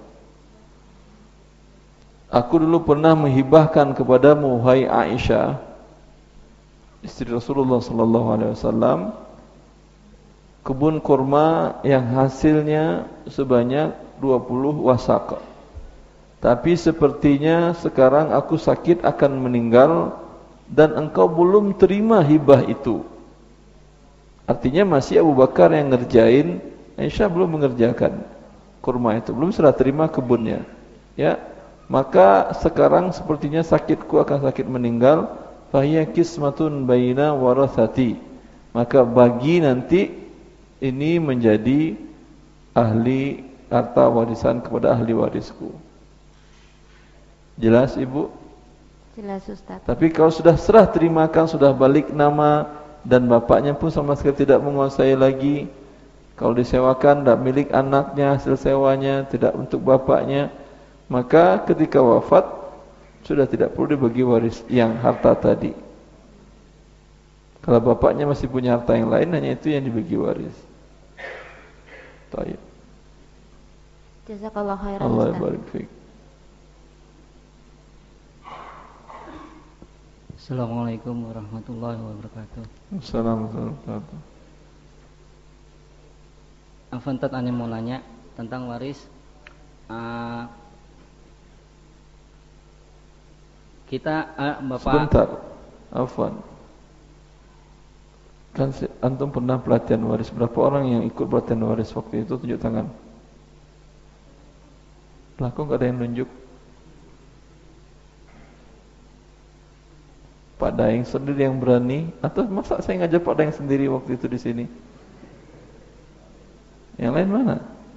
aku dulu pernah menghibahkan kepadamu, hai Aisyah, istri Rasulullah sallallahu alaihi wasallam, kebun kurma yang hasilnya sebanyak dua puluh wasaq. Tapi sepertinya sekarang aku sakit akan meninggal dan engkau belum terima hibah itu. Artinya masih Abu Bakar yang ngerjain, Aisyah belum mengerjakan kurma itu, belum serah terima kebunnya. Ya, maka sekarang sepertinya sakitku akan sakit meninggal. Fahiya kismatun baina warathati. Maka bagi nanti ini menjadi ahli harta warisan kepada ahli warisku. Jelas Ibu? Jelas Ustaz. Tapi kalau sudah serah terimakan, sudah balik nama dan bapaknya pun sama sekali tidak menguasai lagi, kalau disewakan tidak milik anaknya, hasil sewanya tidak untuk bapaknya, maka ketika wafat sudah tidak perlu dibagi waris yang harta tadi. Kalau bapaknya masih punya harta yang lain, hanya itu yang dibagi waris. Baik. Jazakallah khairan Allah Ustaz. barik fiik. Assalamualaikum warahmatullahi wabarakatuh. Assalamualaikum warahmatullahi wabarakatuh. Afantat ane mau nanya tentang waris. Uh, kita uh, Bapak Sebentar, Afwan. Kan si, antum pernah pelatihan waris, berapa orang yang ikut pelatihan waris waktu itu? Tunjuk tangan. Lah kok enggak ada yang nunjuk? Pak Daeng sendiri yang berani, atau masa saya ngajak Pak Daeng sendiri waktu itu di sini? Yang lain mana?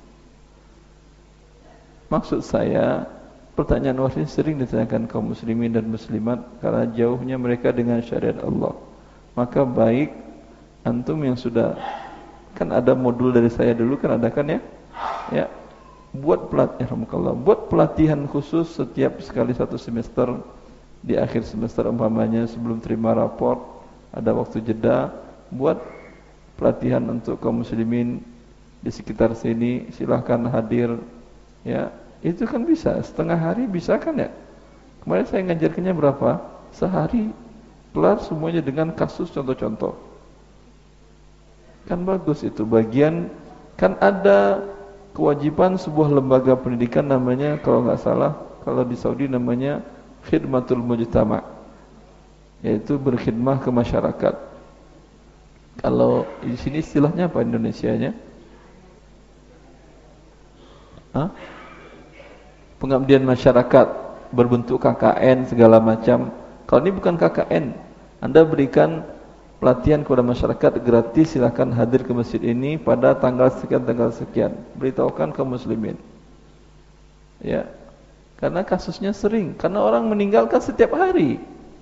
Maksud saya, pertanyaan waris sering ditanyakan kaum muslimin dan muslimat karena jauhnya mereka dengan syariat Allah. Maka baik antum yang sudah, kan ada modul dari saya dulu kan ada kan ya? Ya. Buat pelatihan, buat pelatihan khusus setiap sekali satu semester, di akhir semester umpamanya sebelum terima raport, ada waktu jeda, buat pelatihan untuk kaum muslimin di sekitar sini, silahkan hadir. Ya, itu kan bisa, setengah hari bisa kan ya? Kemarin saya ngajarkannya berapa? Sehari, kelar semuanya dengan kasus contoh-contoh. Kan bagus itu, bagian, kan ada kewajiban sebuah lembaga pendidikan namanya, kalau nggak salah, kalau di Saudi namanya khidmatul mujtama', yaitu berkhidmah ke masyarakat. Kalau di sini istilahnya apa Indonesianya? Hah? Pengabdian masyarakat berbentuk K K N segala macam. Kalau ini bukan K K N, Anda berikan pelatihan kepada masyarakat gratis, silakan hadir ke masjid ini pada tanggal sekian tanggal sekian. Beritahukan kaum muslimin. Ya. Karena kasusnya sering, karena orang meninggalkan setiap hari.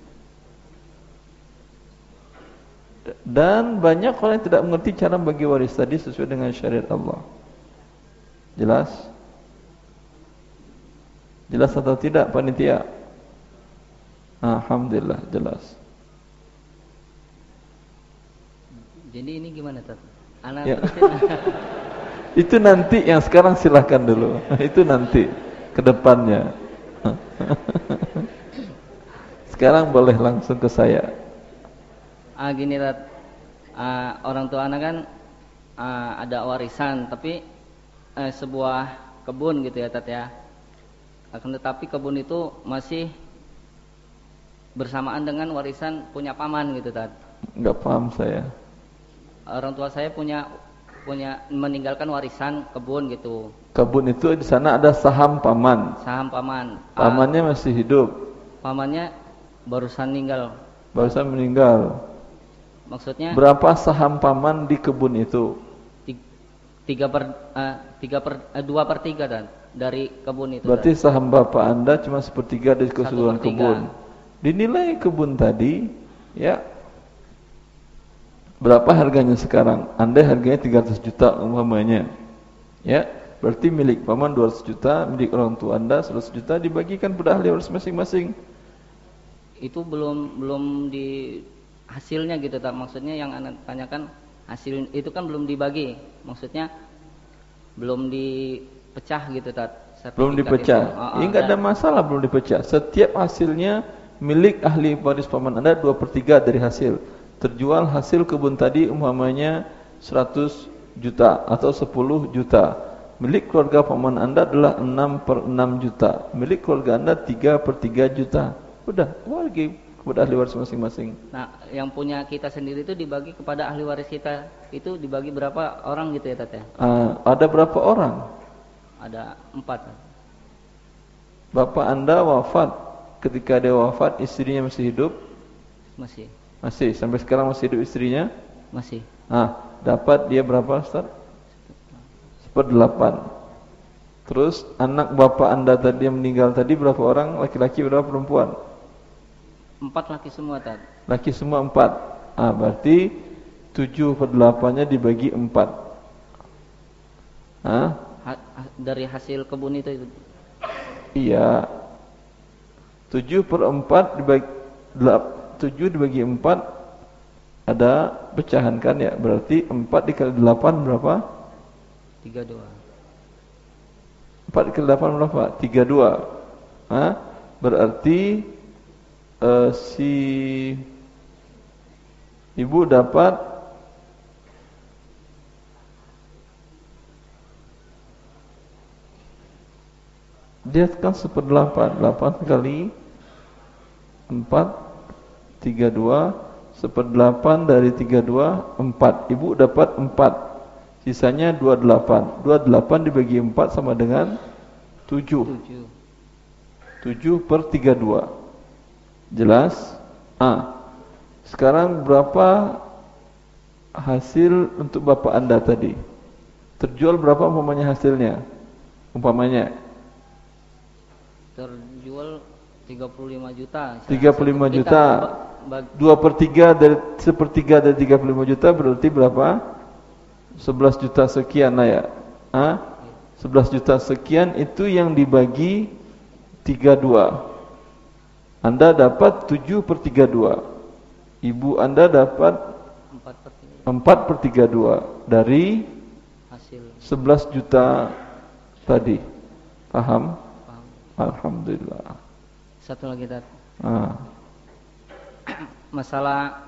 Dan banyak orang yang tidak mengerti cara bagi waris tadi sesuai dengan syariat Allah. Jelas? Jelas atau tidak panitia? Alhamdulillah jelas. Jadi ini gimana Tat? Anak Ya. Itu nanti, yang sekarang silahkan dulu. Itu nanti ke depannya. Sekarang boleh langsung ke saya. Ah gini Tat. Ah, orang tua anak kan ah, ada warisan, tapi eh, sebuah kebun gitu ya Tat ya. Akan tetapi kebun itu masih bersamaan dengan warisan punya paman gitu Tat. Enggak paham saya. Orang tua saya punya punya meninggalkan warisan kebun gitu. Kebun itu di sana ada saham paman. Saham paman. Pamannya masih hidup. Pamannya barusan meninggal. Barusan meninggal. Maksudnya berapa saham paman di kebun itu? Tiga per uh, tiga per uh, dua per tiga dan dari kebun itu. Berarti dan. saham bapak anda cuma sepertiga dari keseluruhan kebun. Dinilai kebun tadi, ya berapa harganya sekarang? Anda harganya tiga ratus juta umpamanya, ya berarti milik paman dua ratus juta, milik orang tua anda seratus juta, dibagikan pada ahli waris masing-masing. Itu belum belum di hasilnya gitu, tak maksudnya yang anda tanyakan. Hasil itu kan belum dibagi, maksudnya belum dipecah gitu, Tat. Belum dipecah. Oh, oh, ini enggak ada masalah belum dipecah. Setiap hasilnya milik ahli waris paman anda dua per tiga dari hasil. Terjual hasil kebun tadi umpamanya seratus juta atau sepuluh juta. Milik keluarga paman anda adalah enam per enam juta. Milik keluarga anda tiga per tiga juta. Udah, bagi kepada ahli waris masing-masing. Nah, yang punya kita sendiri itu dibagi kepada ahli waris kita, itu dibagi berapa orang gitu ya, Tat? Uh, ada berapa orang? Ada empat. Bapak anda wafat, ketika dia wafat istrinya masih hidup? Masih. Masih, sampai sekarang masih hidup istrinya? Masih. Ah, dapat dia berapa, Ustaz? Seperdelapan. Terus anak bapak anda tadi yang meninggal tadi berapa orang? Laki-laki berapa perempuan? Empat laki semua, Tat. Laki semua empat. Ah, berarti tujuh per delapannya dibagi empat. Ah? Ha, dari hasil kebun itu. Iya. Tujuh per empat dibagi tujuh dibagi empat ada pecahan kan ya? Berarti empat dikali delapan berapa? Tiga dua. Empat dikali delapan berapa? Tiga dua. Ah? Berarti Uh, si ibu dapat dia kan seperdelapan, delapan kali empat, tiga dua, seperdelapan dari tiga dua, empat. Ibu dapat empat, sisanya dua delapan. Dua delapan dibagi empat sama dengan tujuh. Tujuh per tiga dua. Jelas? Ah. Sekarang berapa hasil untuk bapak anda tadi? Terjual berapa umpamanya hasilnya? Umpamanya terjual tiga puluh lima juta. tiga puluh lima juta. dua per tiga dari sepertiga dari tiga puluh lima juta berarti berapa? sebelas juta sekian lah ya. Ah? sebelas juta sekian itu yang dibagi tiga dua. Anda dapat tujuh per tiga dua. Ibu anda dapat empat per tiga dua dari hasil sebelas juta tadi. Paham? Paham. Alhamdulillah. Satu lagi, Tat. Ah. Masalah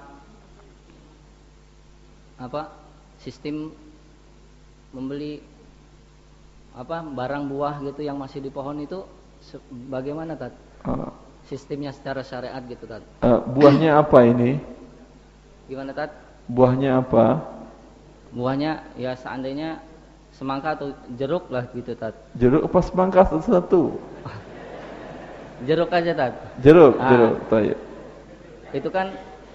apa? Sistem membeli apa barang buah gitu yang masih di pohon itu bagaimana, Tat? Ah. Sistemnya secara syariat gitu, Tat. Uh, buahnya apa ini? Gimana, Tat? Buahnya apa? Buahnya ya seandainya semangka atau jeruk lah gitu, Tat. Jeruk apa semangka satu-satu? Jeruk aja, Tat. Jeruk, ah, jeruk, baik. Itu kan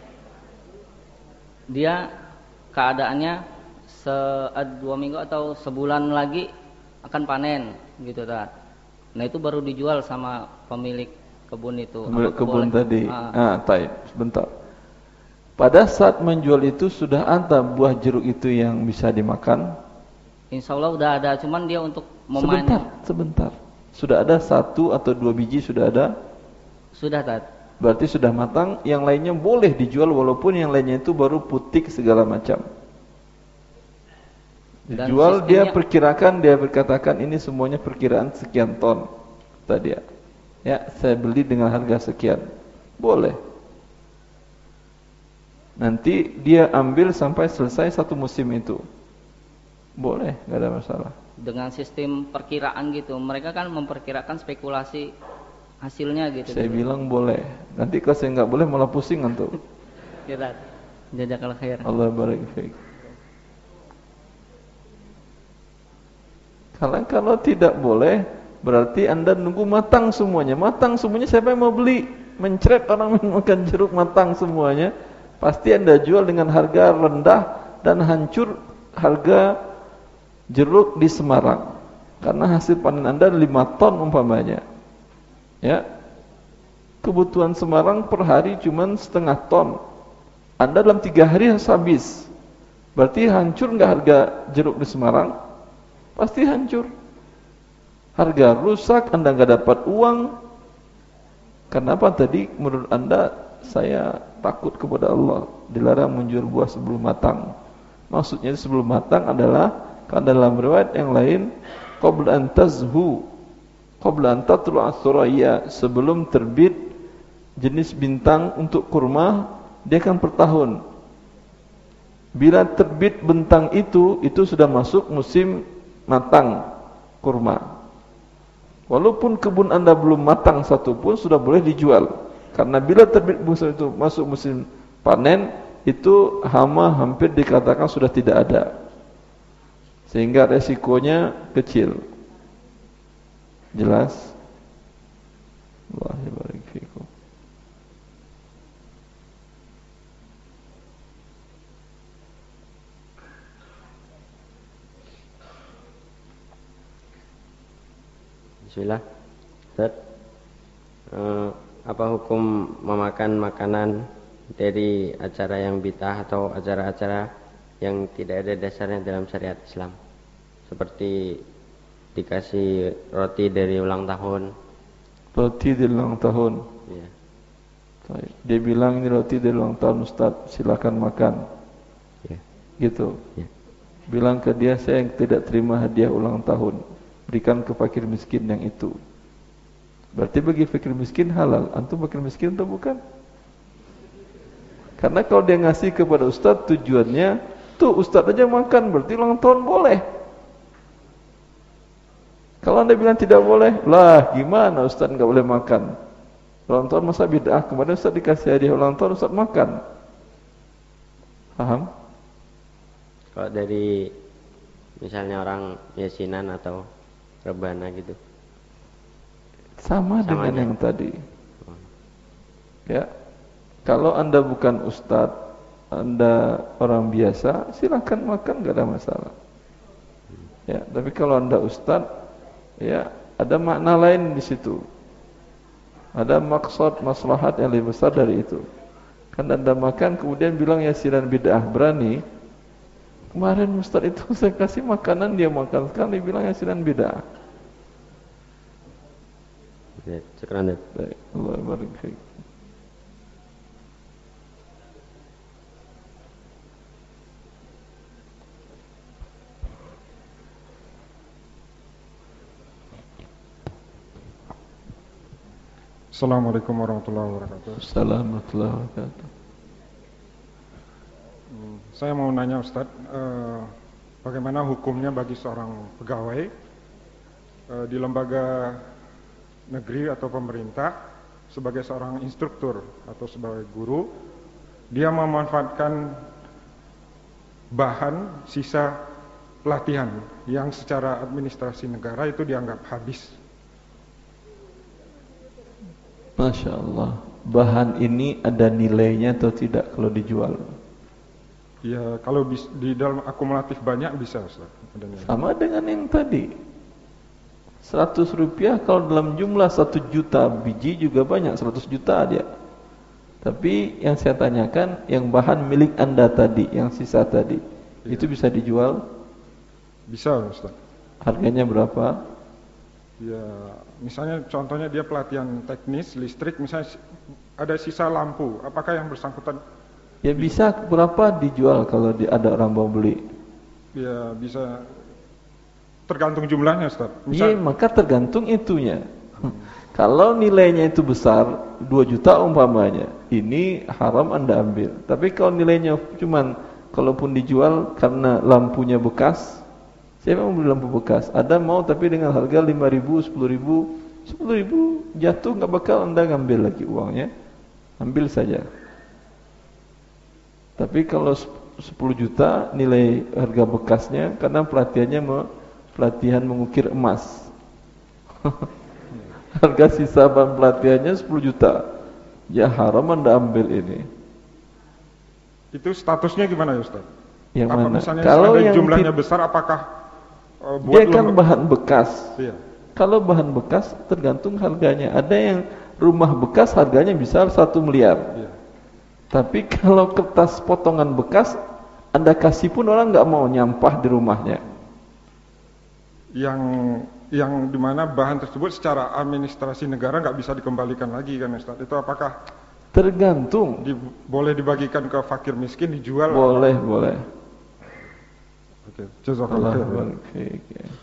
dia keadaannya se dua minggu atau sebulan lagi akan panen gitu, Tat. Nah, itu baru dijual sama pemilik kebun itu. Pemilik kebun tadi. Ah, ah baik, sebentar. Pada saat menjual itu sudah ada buah jeruk itu yang bisa dimakan? Insya Allah udah ada, cuman dia untuk memanen. Sebentar, sebentar. Sudah ada satu atau dua biji sudah ada? Sudah, Tat. Berarti sudah matang, yang lainnya boleh dijual walaupun yang lainnya itu baru putik segala macam. Dijual, dia perkirakan, dia berkatakan ini semuanya perkiraan sekian ton. Tadi ya. Ya, saya beli dengan harga sekian. Boleh. Nanti dia ambil sampai selesai satu musim itu. Boleh, enggak ada masalah. Dengan sistem perkiraan gitu. Mereka kan memperkirakan spekulasi hasilnya gitu. Saya gitu. bilang boleh. Nanti kalau saya enggak boleh malah pusing antum. Ya, Tat. Jazakallahu khair. Allah barik fiik. Karena kalau tidak boleh, berarti Anda nunggu matang semuanya. Matang semuanya, siapa yang mau beli? Mencret orang makan jeruk matang semuanya. Pasti Anda jual dengan harga rendah dan hancur harga jeruk di Semarang. Karena hasil panen Anda lima ton umpamanya. Ya. Kebutuhan Semarang per hari cuma setengah ton. Anda dalam tiga hari harus habis. Berarti hancur nggak harga jeruk di Semarang? Pasti hancur. Harga rusak, Anda nggak dapat uang. Kenapa tadi menurut Anda saya takut kepada Allah, dilarang menjual buah sebelum matang? Maksudnya sebelum matang adalah, kan dalam riwayat yang lain, qabla an tazhu, qabla an tatlu'a thuraya, sebelum terbit jenis bintang untuk kurma, dia kan per tahun. Bila terbit bintang itu, itu sudah masuk musim matang kurma. Walaupun kebun Anda belum matang satu pun sudah boleh dijual. Karena bila terbit musim itu masuk musim panen, itu hama hampir dikatakan sudah tidak ada. Sehingga resikonya kecil. Jelas? Allahu barik fikum. Bismillah. Ustaz, eh, apa hukum memakan makanan dari acara yang bid'ah atau acara-acara yang tidak ada dasarnya dalam syariat Islam? Seperti dikasih roti dari ulang tahun. Roti dari ulang tahun. Iya. Dia bilang ini roti dari ulang tahun Ustaz, silakan makan. Iya. Gitu. Iya. Bilang ke dia, saya yang tidak terima hadiah ulang tahun, berikan ke fakir miskin yang itu. Berarti bagi fakir miskin halal. Antum fakir miskin atau bukan? Karena kalau dia ngasih kepada ustaz, tujuannya tuh ustaz aja makan, berarti ulang tahun boleh. Kalau anda bilang tidak boleh, lah gimana ustaz nggak boleh makan? Ulang tahun masa bid'ah? Kemarin ustaz dikasih hadiah ulang tahun, ustaz makan. Paham? Kalau dari misalnya orang yasinan atau rebana gitu, sama, sama dengan aja yang tadi. Ya, kalau anda bukan ustadz, anda orang biasa, silakan makan, gak ada masalah. Ya, tapi kalau anda ustadz, ya ada makna lain di situ. Ada maksud maslahat yang lebih besar dari itu. Kan anda makan kemudian bilang yasinan bid'ah, berani? Kemarin ustaz itu saya kasih makanan, dia makan sekali, bilang yasinan bid'ah. Ya, syukran. Baik, Allah barik fiik. Assalamualaikum warahmatullahi wabarakatuh. Assalamualaikum warahmatullahi wabarakatuh. Saya mau nanya Ustaz, eh, bagaimana hukumnya bagi seorang pegawai eh, di lembaga negeri atau pemerintah sebagai seorang instruktur atau sebagai guru, dia memanfaatkan bahan sisa pelatihan yang secara administrasi negara itu dianggap habis. Masya Allah, bahan ini ada nilainya atau tidak kalau dijual? Ya, kalau di dalam akumulatif banyak bisa Ustaz. Sama dengan yang tadi, seratus rupiah kalau dalam jumlah satu juta biji juga banyak, seratus juta dia. Tapi yang saya tanyakan, yang bahan milik anda tadi, yang sisa tadi, ya, itu bisa dijual? Bisa Ustaz. Harganya berapa? Ya, misalnya contohnya dia pelatihan teknis listrik, misalnya ada sisa lampu, apakah yang bersangkutan? Ya bisa berapa dijual kalau di, ada orang mau beli? Ya bisa tergantung jumlahnya Ustaz. Iya, maka tergantung itunya. Hmm. Kalau nilainya itu besar, dua juta umpamanya, ini haram anda ambil. Tapi kalau nilainya cuman, kalaupun dijual karena lampunya bekas, siapa mau beli lampu bekas? Ada mau tapi dengan harga lima ribu, sepuluh ribu, sepuluh ribu jatuh nggak bakal anda ngambil lagi uangnya, ambil saja. Tapi kalau sepuluh juta nilai harga bekasnya, karena pelatihannya pelatihan mengukir emas. Harga sisa bahan pelatihannya sepuluh juta. Ya haram Anda ambil ini. Itu statusnya gimana ya Ustaz? Yang apa mana? Misalnya Kalau ada yang jumlahnya besar, apakah uh, buat dia kan bahan bekas. Iya. Kalau bahan bekas tergantung harganya. Ada yang rumah bekas harganya bisa satu miliar. Iya. Tapi kalau kertas potongan bekas Anda kasih pun orang nggak mau nyampah di rumahnya. Yang yang dimana bahan tersebut secara administrasi negara nggak bisa dikembalikan lagi kan Ustaz? Itu apakah tergantung? Di, boleh dibagikan ke fakir miskin, dijual? Boleh, atau? Boleh. Oke, jazakallah khair.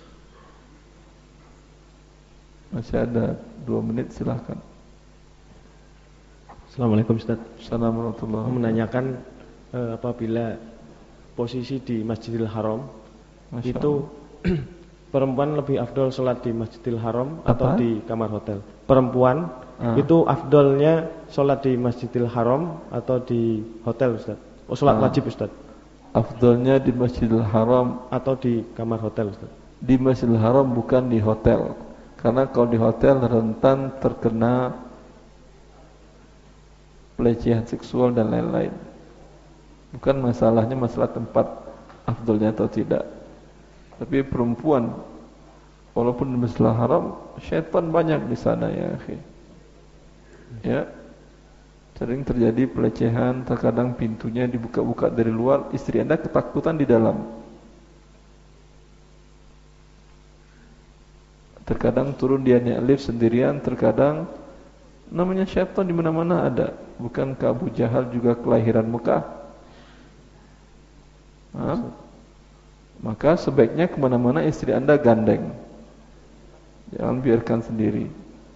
Masih ada dua menit, silahkan. Assalamualaikum Ustaz. Assalamualaikum warahmatullahi wabarakatuh. Menanyakan eh, apabila posisi di Masjidil Haram Masya itu perempuan lebih afdol sholat di Masjidil Haram Apa? atau di kamar hotel? Perempuan ah. itu afdolnya sholat di Masjidil Haram atau di hotel Ustaz? Oh sholat ah. wajib Ustaz? Afdolnya di Masjidil Haram atau di kamar hotel Ustaz? Di Masjidil Haram, bukan di hotel. Karena kalau di hotel rentan terkena pelecehan seksual dan lain-lain. Bukan masalahnya masalah tempat afdolnya atau tidak. Tapi perempuan walaupun di Masjidil Haram, syaitan banyak di sana ya, akhi. Ya. Sering terjadi pelecehan, terkadang pintunya dibuka-buka dari luar, istri Anda ketakutan di dalam. Terkadang turun dia naik lift sendirian, terkadang namanya syaitan di mana-mana ada. Bukankah Abu Jahal juga kelahiran Mekah? Hah? Maka sebaiknya kemana-mana istri Anda gandeng. Jangan biarkan sendiri.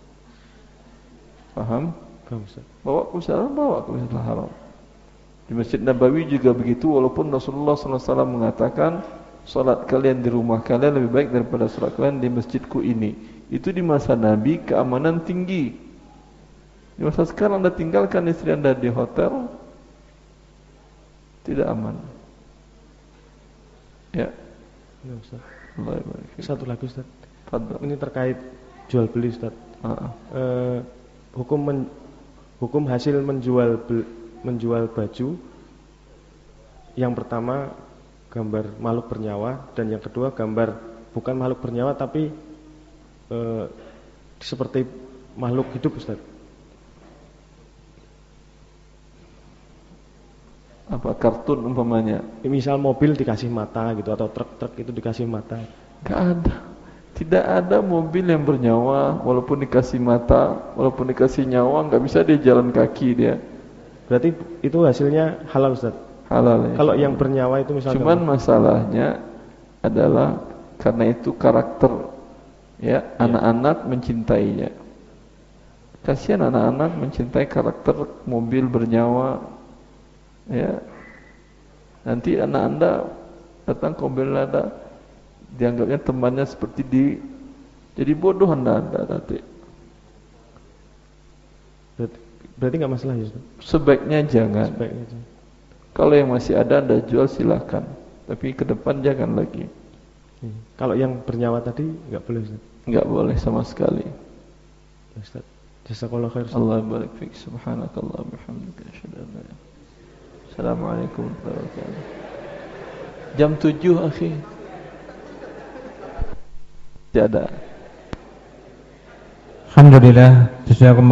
Paham? Bawa ke Masjidil Haram, bawa ke Masjidil Haram. Di Masjid Nabawi juga begitu, walaupun Rasulullah sallallahu alaihi wasallam mengatakan salat kalian di rumah kalian lebih baik daripada salat kalian di masjidku ini. Itu di masa Nabi keamanan tinggi. Di masa sekarang Anda tinggalkan istri Anda di hotel, tidak aman. Ya. Ya Ustaz. Allah barik. Satu lagi Ustaz. Fadhal. Ini terkait jual beli Ustaz. Uh-uh. Eh, hukum men, hukum hasil menjual bel, menjual baju. Yang pertama gambar makhluk bernyawa, dan yang kedua gambar bukan makhluk bernyawa tapi eh, seperti makhluk hidup Ustaz. Apa kartun umpamanya? Misal mobil dikasih mata gitu, atau truk-truk itu dikasih mata. Gak ada. Tidak ada mobil yang bernyawa walaupun dikasih mata, walaupun dikasih nyawa, nggak bisa dia jalan kaki dia. Berarti itu hasilnya halal Ustaz? Halal ya. Kalau yang bernyawa itu misalnya. Cuman masalahnya adalah karena itu karakter ya, anak-anak ya. Mencintainya. Kasihan anak-anak mencintai karakter mobil bernyawa. Ya, nanti anak Anda datang ke mobil Anda, dianggapnya temannya seperti di, jadi bodoh Anda, anda nanti. Berarti, berarti nggak masalah ya Ustaz? Sebaiknya jangan. Sebaiknya jangan. Kalau yang masih ada Anda jual silakan, tapi ke depan jangan lagi. Hmm. Kalau yang bernyawa tadi nggak boleh Ustaz? Nggak boleh sama sekali. Ya, Ustaz. Jazakallahu khair. Allah barik fiik. Subhanakallah bihamdika asyhadu an la ilaha illa anta. Assalamualaikum warahmatullahi wabarakatuh. Jam tujuh akhi. Tidak ada. Alhamdulillah, sesuai